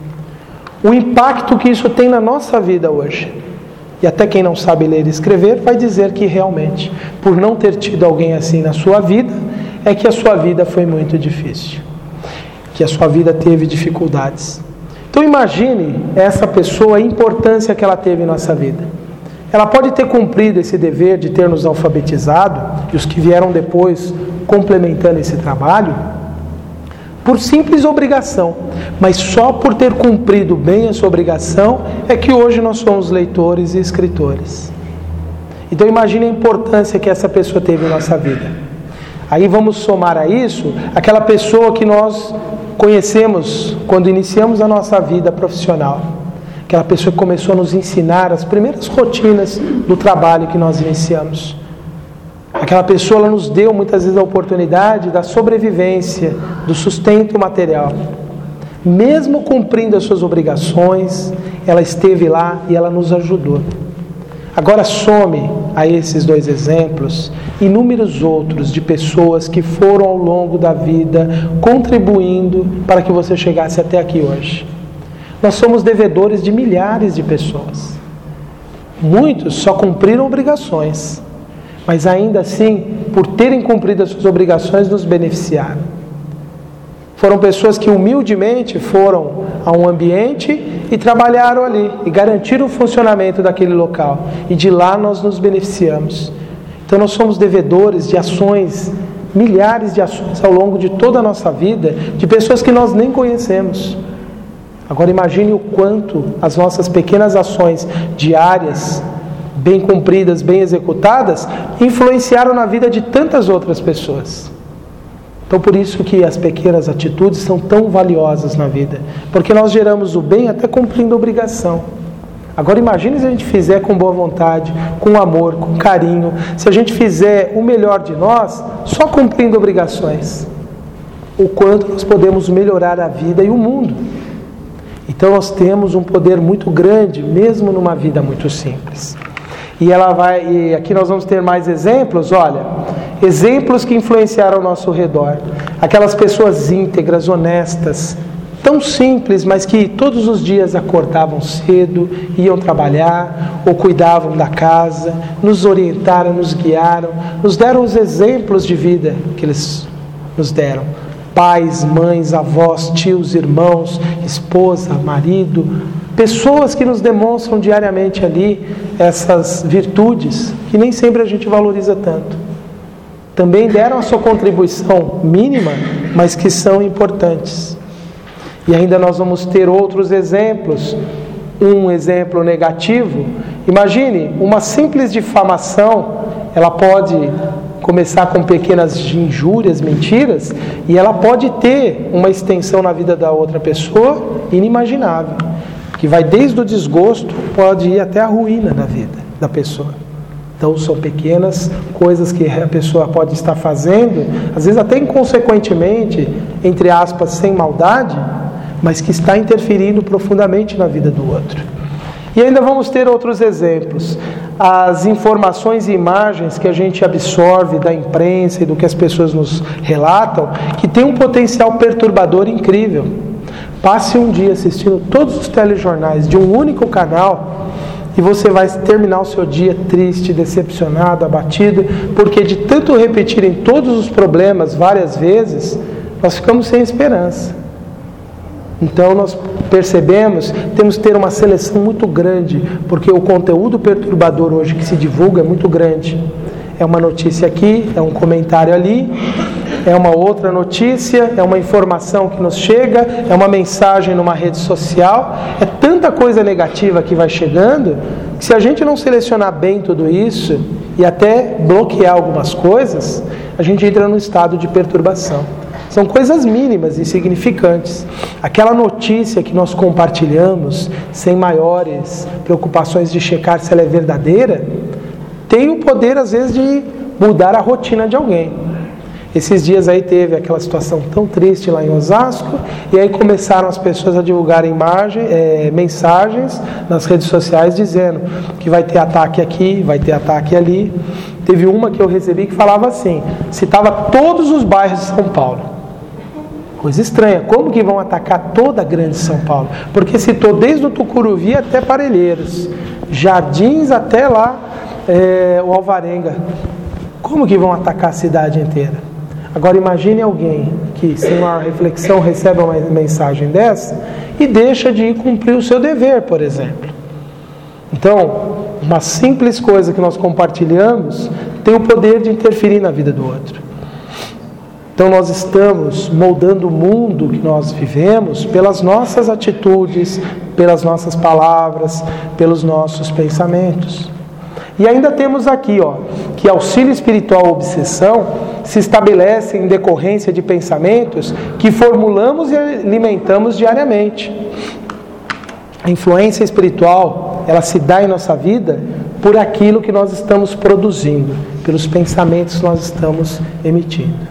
O impacto que isso tem na nossa vida hoje. E até quem não sabe ler e escrever vai dizer que realmente, por não ter tido alguém assim na sua vida, é que a sua vida foi muito difícil, que a sua vida teve dificuldades. Então imagine essa pessoa, a importância que ela teve em nossa vida. Ela pode ter cumprido esse dever de ter nos alfabetizado, e os que vieram depois complementando esse trabalho, por simples obrigação. Mas só por ter cumprido bem a sua obrigação é que hoje nós somos leitores e escritores. Então imagine a importância que essa pessoa teve em nossa vida. Aí vamos somar a isso aquela pessoa que nós conhecemos quando iniciamos a nossa vida profissional. Aquela pessoa que começou a nos ensinar as primeiras rotinas do trabalho que nós iniciamos. Aquela pessoa, ela nos deu muitas vezes a oportunidade da sobrevivência, do sustento material. Mesmo cumprindo as suas obrigações, ela esteve lá e ela nos ajudou. Agora some a esses dois exemplos inúmeros outros de pessoas que foram ao longo da vida contribuindo para que você chegasse até aqui hoje. Nós somos devedores de milhares de pessoas. Muitos só cumpriram obrigações, mas ainda assim, por terem cumprido as suas obrigações, nos beneficiaram. Foram pessoas que humildemente foram a um ambiente e trabalharam ali, e garantiram o funcionamento daquele local. E de lá nós nos beneficiamos. Então nós somos devedores de ações, milhares de ações ao longo de toda a nossa vida, de pessoas que nós nem conhecemos. Agora imagine o quanto as nossas pequenas ações diárias bem cumpridas, bem executadas, influenciaram na vida de tantas outras pessoas. Então por isso que as pequenas atitudes são tão valiosas na vida, porque nós geramos o bem até cumprindo a obrigação. Agora imagine se a gente fizer com boa vontade, com amor, com carinho, se a gente fizer o melhor de nós, só cumprindo obrigações, o quanto nós podemos melhorar a vida e o mundo. Então nós temos um poder muito grande, mesmo numa vida muito simples. E aqui nós vamos ter mais exemplos, olha, exemplos que influenciaram ao nosso redor. Aquelas pessoas íntegras, honestas, tão simples, mas que todos os dias acordavam cedo, iam trabalhar, ou cuidavam da casa, nos orientaram, nos guiaram, nos deram os exemplos de vida que eles nos deram. Pais, mães, avós, tios, irmãos, esposa, marido, pessoas que nos demonstram diariamente ali essas virtudes que nem sempre a gente valoriza tanto. Também deram a sua contribuição mínima, mas que são importantes. E ainda nós vamos ter outros exemplos. Um exemplo negativo, imagine, uma simples difamação, ela pode começar com pequenas injúrias, mentiras, e ela pode ter uma extensão na vida da outra pessoa inimaginável, que vai desde o desgosto, pode ir até a ruína na vida da pessoa. Então são pequenas coisas que a pessoa pode estar fazendo, às vezes até inconsequentemente, entre aspas, sem maldade, mas que está interferindo profundamente na vida do outro. E ainda vamos ter outros exemplos. As informações e imagens que a gente absorve da imprensa e do que as pessoas nos relatam, que tem um potencial perturbador incrível. Passe um dia assistindo todos os telejornais de um único canal e você vai terminar o seu dia triste, decepcionado, abatido, porque de tanto repetirem todos os problemas várias vezes, nós ficamos sem esperança. Então nós percebemos, temos que ter uma seleção muito grande, porque o conteúdo perturbador hoje que se divulga é muito grande. É uma notícia aqui, é um comentário ali, é uma outra notícia, é uma informação que nos chega, é uma mensagem numa rede social, é tanta coisa negativa que vai chegando, que se a gente não selecionar bem tudo isso e até bloquear algumas coisas, a gente entra num estado de perturbação. São coisas mínimas, insignificantes. Aquela notícia que nós compartilhamos, sem maiores preocupações de checar se ela é verdadeira, tem o poder, às vezes, de mudar a rotina de alguém. Esses dias aí teve aquela situação tão triste lá em Osasco, e aí começaram as pessoas a divulgar mensagens nas redes sociais dizendo que vai ter ataque aqui, vai ter ataque ali. Teve uma que eu recebi que falava assim, citava todos os bairros de São Paulo. Coisa estranha, como que vão atacar toda a grande São Paulo? Porque citou desde o Tucuruvi até Parelheiros, Jardins até lá o Alvarenga. Como que vão atacar a cidade inteira? Agora imagine alguém que, sem uma reflexão, recebe uma mensagem dessa e deixa de ir cumprir o seu dever, por exemplo. Então, uma simples coisa que nós compartilhamos tem o poder de interferir na vida do outro. Então nós estamos moldando o mundo que nós vivemos pelas nossas atitudes, pelas nossas palavras, pelos nossos pensamentos. E ainda temos aqui, que auxílio espiritual ou obsessão se estabelece em decorrência de pensamentos que formulamos e alimentamos diariamente. A influência espiritual, ela se dá em nossa vida por aquilo que nós estamos produzindo, pelos pensamentos que nós estamos emitindo.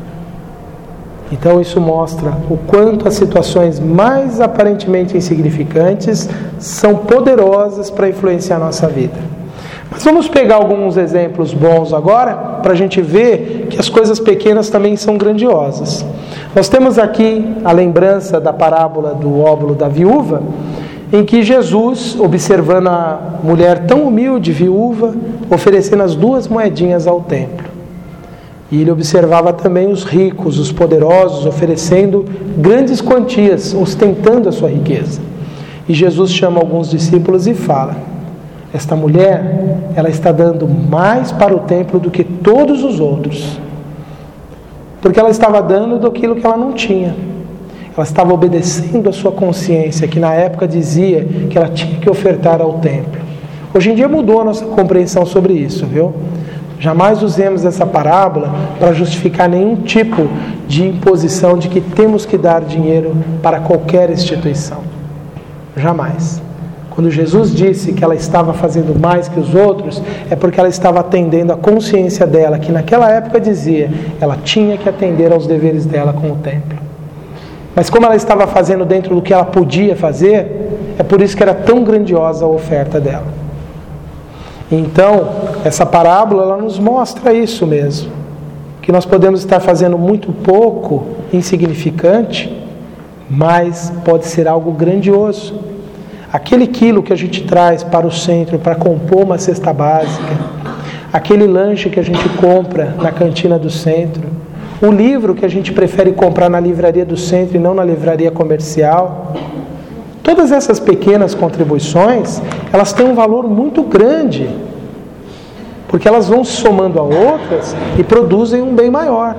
Então isso mostra o quanto as situações mais aparentemente insignificantes são poderosas para influenciar a nossa vida. Mas vamos pegar alguns exemplos bons agora, para a gente ver que as coisas pequenas também são grandiosas. Nós temos aqui a lembrança da parábola do óbolo da viúva, em que Jesus, observando a mulher tão humilde, viúva, oferecendo as 2 moedinhas ao templo. E ele observava também os ricos, os poderosos, oferecendo grandes quantias, ostentando a sua riqueza. E Jesus chama alguns discípulos e fala, esta mulher, ela está dando mais para o templo do que todos os outros. Porque ela estava dando daquilo que ela não tinha. Ela estava obedecendo a sua consciência, que na época dizia que ela tinha que ofertar ao templo. Hoje em dia mudou a nossa compreensão sobre isso, viu? Jamais usemos essa parábola para justificar nenhum tipo de imposição de que temos que dar dinheiro para qualquer instituição. Jamais. Quando Jesus disse que ela estava fazendo mais que os outros, é porque ela estava atendendo a consciência dela, que naquela época dizia, ela tinha que atender aos deveres dela com o templo. Mas como ela estava fazendo dentro do que ela podia fazer, é por isso que era tão grandiosa a oferta dela. Então, essa parábola, ela nos mostra isso mesmo. Que nós podemos estar fazendo muito pouco, insignificante, mas pode ser algo grandioso. Aquele quilo que a gente traz para o centro para compor uma cesta básica, aquele lanche que a gente compra na cantina do centro, o livro que a gente prefere comprar na livraria do centro e não na livraria comercial, todas essas pequenas contribuições, elas têm um valor muito grande, porque elas vão se somando a outras e produzem um bem maior.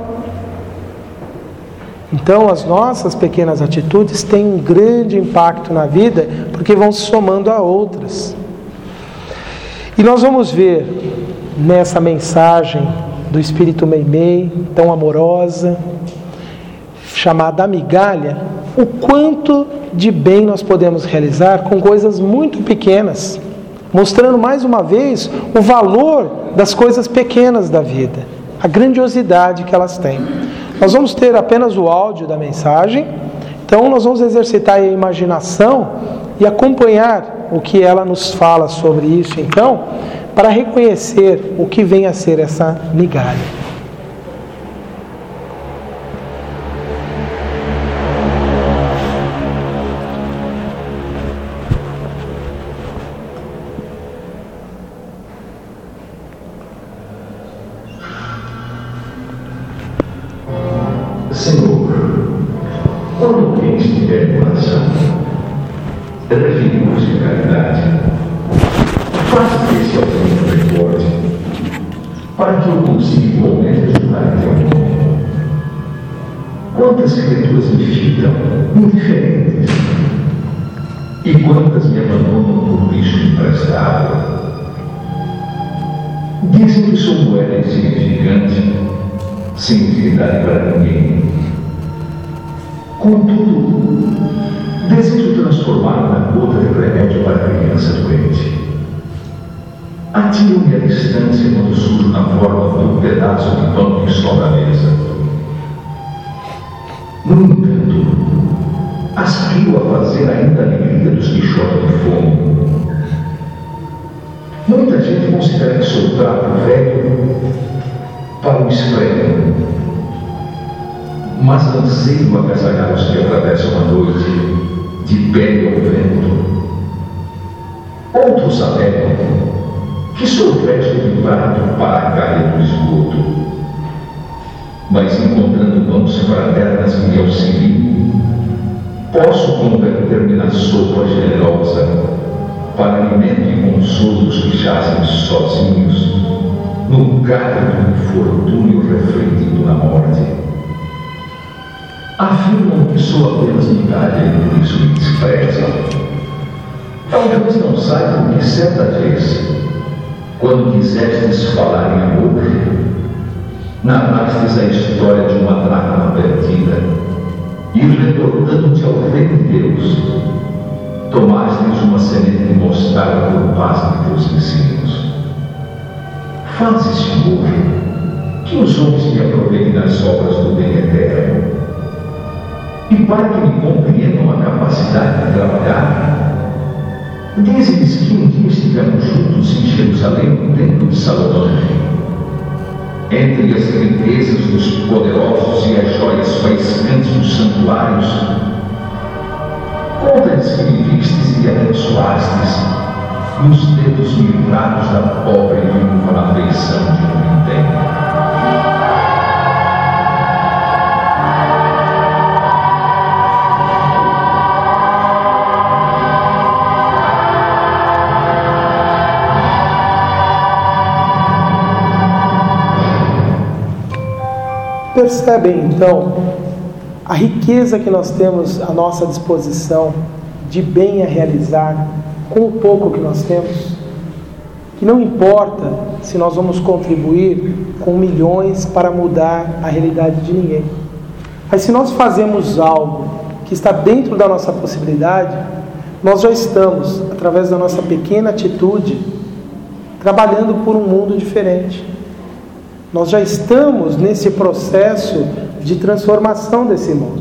Então, as nossas pequenas atitudes têm um grande impacto na vida, porque vão se somando a outras. E nós vamos ver nessa mensagem do Espírito Meimei, tão amorosa, chamada Migalha, o quanto de bem nós podemos realizar com coisas muito pequenas, mostrando mais uma vez o valor das coisas pequenas da vida, a grandiosidade que elas têm. Nós vamos ter apenas o áudio da mensagem, então nós vamos exercitar a imaginação e acompanhar o que ela nos fala sobre isso, então, para reconhecer o que vem a ser essa migalha. Senhor, quando alguém estiver em oração, referimos de caridade, faça desse alguém recorde, para que eu consiga igualmente ajudar em teu nome. Quantas criaturas me ficam indiferentes e quantas me abandonam por lixo emprestado. Dizem que sou moeda insignificante, sem utilidade para ninguém. Contudo, desejo transformar na gota de remédio para a criança doente. Atiro-me à distância quando surjo na forma de um pedaço de pão que sobra à mesa. No entanto, aspiro a fazer ainda a alegria dos que choram de fome. Muita gente considera que sou trapo velho para o espremo, mas anseio agasalhar os que atravessam a noite, de pele ao vento. Outros alegam que sou vesto de prato para cair no esgoto, mas encontrando mãos fraternas que me auxiliem, posso converter-me na sopa generosa para alimento e consolo dos que jazem sozinhos no cálido infortúnio refletido na morte. Afirmam que sou apenas migalha e por isso me desprezam. Talvez não saibam que certa vez, quando quisestes falar em amor, narrastes a história de uma dracma perdida e, retornando-te ao reino de Deus, tomastes uma semente de mostarda por base de teus ensinos. Faze, Senhor, que os homens me aproveitem nas obras do bem eterno. E para que me compreendam a capacidade de trabalhar, dize-lhes que um dia estivemos juntos em Jerusalém, no templo de Salomão. Entre as riquezas dos poderosos e as joias faiscantes dos santuários, conta-lhes que me vistes e me abençoastes nos dedos livrados da pobre viúva na feição de um vintém. Percebem, então, a riqueza que nós temos à nossa disposição de bem a realizar com o pouco que nós temos? que não importa se nós vamos contribuir com milhões para mudar a realidade de ninguém. Mas se nós fazemos algo que está dentro da nossa possibilidade, nós já estamos, através da nossa pequena atitude, trabalhando por um mundo diferente. Nós já estamos nesse processo de transformação desse mundo.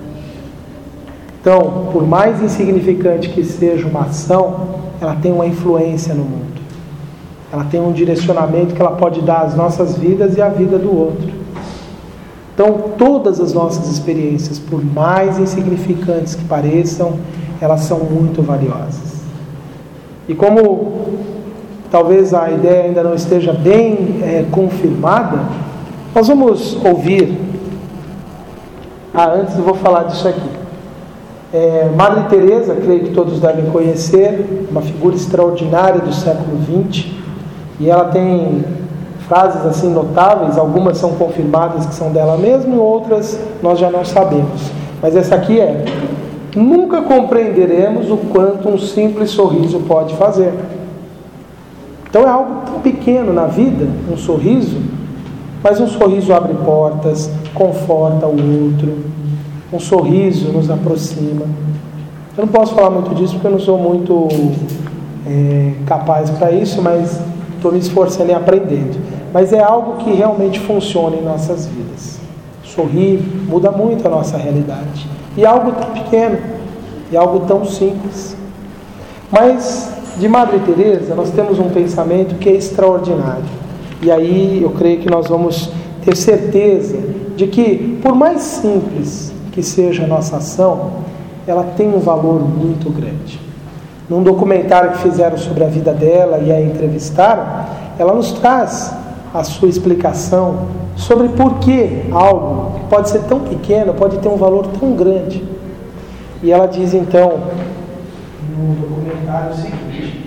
Então, por mais insignificante que seja uma ação, ela tem uma influência no mundo. Ela tem um direcionamento que ela pode dar às nossas vidas e à vida do outro. Então, todas as nossas experiências, por mais insignificantes que pareçam, elas são muito valiosas. E como talvez a ideia ainda não esteja bem confirmada, nós vamos ouvir. Antes eu vou falar disso aqui. Madre Teresa, creio que todos devem conhecer, uma figura extraordinária do século XX, e ela tem frases assim notáveis, algumas são confirmadas que são dela mesma e outras nós já não sabemos. Mas essa aqui é: nunca compreenderemos o quanto um simples sorriso pode fazer. Então é algo tão pequeno na vida, um sorriso, mas um sorriso abre portas, conforta o outro, um sorriso nos aproxima. Eu não posso falar muito disso porque eu não sou muito capaz para isso, mas estou me esforçando e aprendendo. Mas é algo que realmente funciona em nossas vidas. Sorrir muda muito a nossa realidade. E é algo tão pequeno, é algo tão simples. Mas de Madre Teresa nós temos um pensamento que é extraordinário. E aí eu creio que nós vamos ter certeza de que, por mais simples que seja a nossa ação, ela tem um valor muito grande. Num documentário que fizeram sobre a vida dela e a entrevistaram, ela nos traz a sua explicação sobre por que algo que pode ser tão pequeno pode ter um valor tão grande. E ela diz então, no documentário, o seguinte: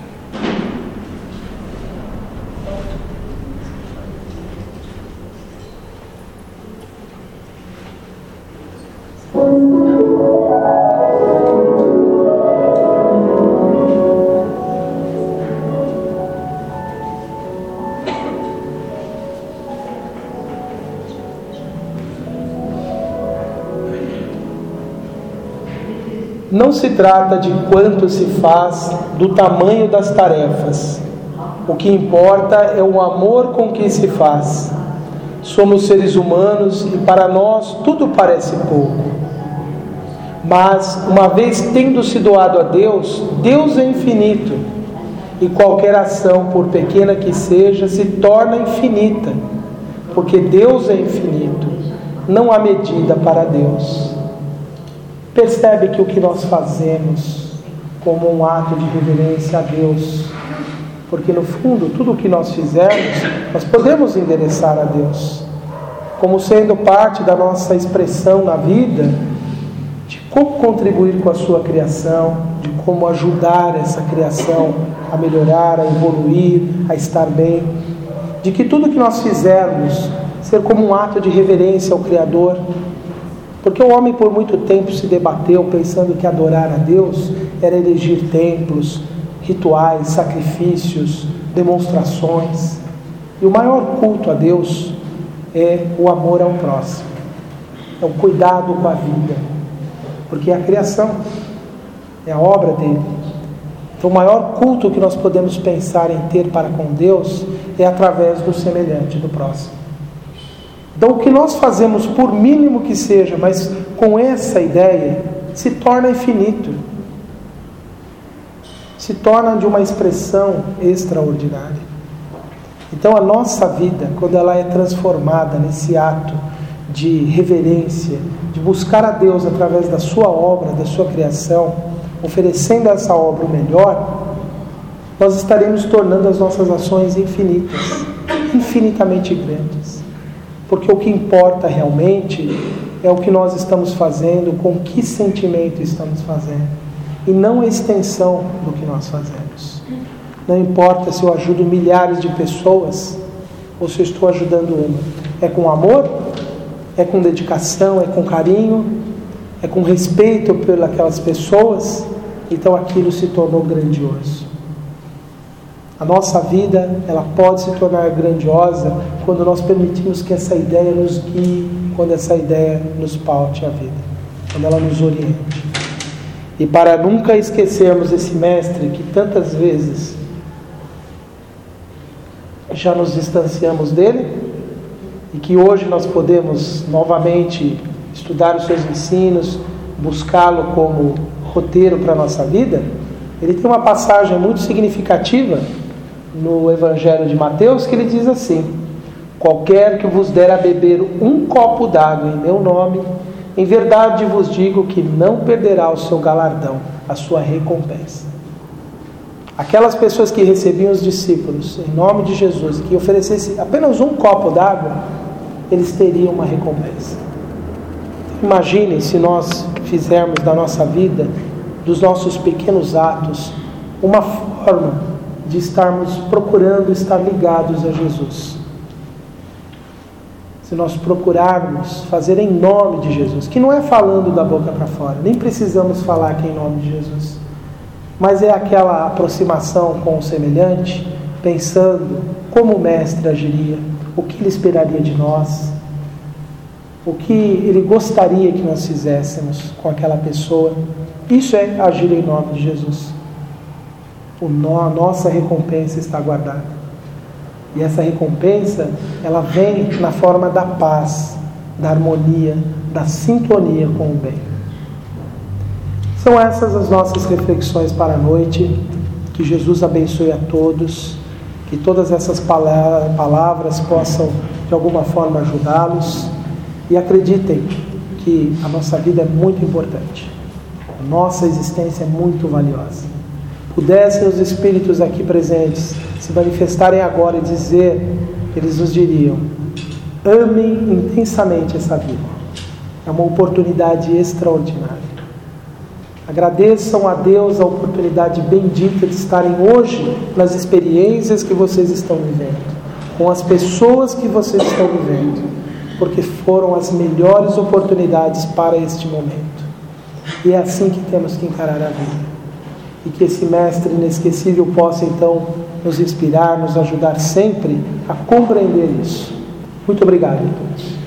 não se trata de quanto se faz, do tamanho das tarefas. O que importa é o amor com que se faz. Somos seres humanos e para nós tudo parece pouco. Mas, uma vez tendo se doado a Deus, Deus é infinito. E qualquer ação, por pequena que seja, se torna infinita. Porque Deus é infinito. Não há medida para Deus. Percebe que o que nós fazemos como um ato de reverência a Deus, porque no fundo tudo o que nós fizermos nós podemos endereçar a Deus, como sendo parte da nossa expressão na vida, de como contribuir com a sua criação, de como ajudar essa criação a melhorar, a evoluir, a estar bem, de que tudo que nós fizermos ser como um ato de reverência ao Criador. Porque o homem por muito tempo se debateu pensando que adorar a Deus era erigir templos, rituais, sacrifícios, demonstrações. E o maior culto a Deus é o amor ao próximo, é o cuidado com a vida, porque é a criação, é a obra dele. Então o maior culto que nós podemos pensar em ter para com Deus é através do semelhante, do próximo. Então o que nós fazemos, por mínimo que seja, mas com essa ideia, se torna infinito. Se torna de uma expressão extraordinária. Então a nossa vida, quando ela é transformada nesse ato de reverência, de buscar a Deus através da sua obra, da sua criação, oferecendo a essa obra o melhor, nós estaremos tornando as nossas ações infinitas, infinitamente grandes. Porque o que importa realmente é o que nós estamos fazendo, com que sentimento estamos fazendo, e não a extensão do que nós fazemos. Não importa se eu ajudo milhares de pessoas ou se eu estou ajudando uma. É com amor, é com dedicação, é com carinho, é com respeito pelas pessoas, então aquilo se tornou grandioso. A nossa vida, ela pode se tornar grandiosa quando nós permitimos que essa ideia nos guie, quando essa ideia nos paute a vida, quando ela nos oriente. E para nunca esquecermos esse mestre que tantas vezes já nos distanciamos dele e que hoje nós podemos novamente estudar os seus ensinos, buscá-lo como roteiro para a nossa vida, ele tem uma passagem muito significativa no Evangelho de Mateus que ele diz assim: qualquer que vos der a beber um copo d'água em meu nome, em verdade vos digo que não perderá o seu galardão, a sua recompensa. Aquelas pessoas que recebiam os discípulos em nome de Jesus, que oferecessem apenas um copo d'água, eles teriam uma recompensa. Imagine se nós fizermos da nossa vida, dos nossos pequenos atos, uma forma de estarmos procurando estar ligados a Jesus. Se nós procurarmos fazer em nome de Jesus, que não é falando da boca para fora, nem precisamos falar que é em nome de Jesus, mas é aquela aproximação com o semelhante, pensando como o mestre agiria, o que ele esperaria de nós, o que ele gostaria que nós fizéssemos com aquela pessoa. Isso é agir em nome de Jesus. A nossa recompensa está guardada. E essa recompensa, ela vem na forma da paz, da harmonia, da sintonia com o bem. São essas as nossas reflexões para a noite. Que Jesus abençoe a todos, que todas essas palavras possam de alguma forma ajudá-los, e acreditem que a nossa vida é muito importante, a nossa existência é muito valiosa. Pudessem os espíritos aqui presentes se manifestarem agora e dizer, eles nos diriam: amem intensamente essa vida, é uma oportunidade extraordinária. Agradeçam a Deus a oportunidade bendita de estarem hoje nas experiências que vocês estão vivendo, com as pessoas que vocês estão vivendo, porque foram as melhores oportunidades para este momento. E é assim que temos que encarar a vida. E que esse mestre inesquecível possa então nos inspirar, nos ajudar sempre a compreender isso. Muito obrigado a todos.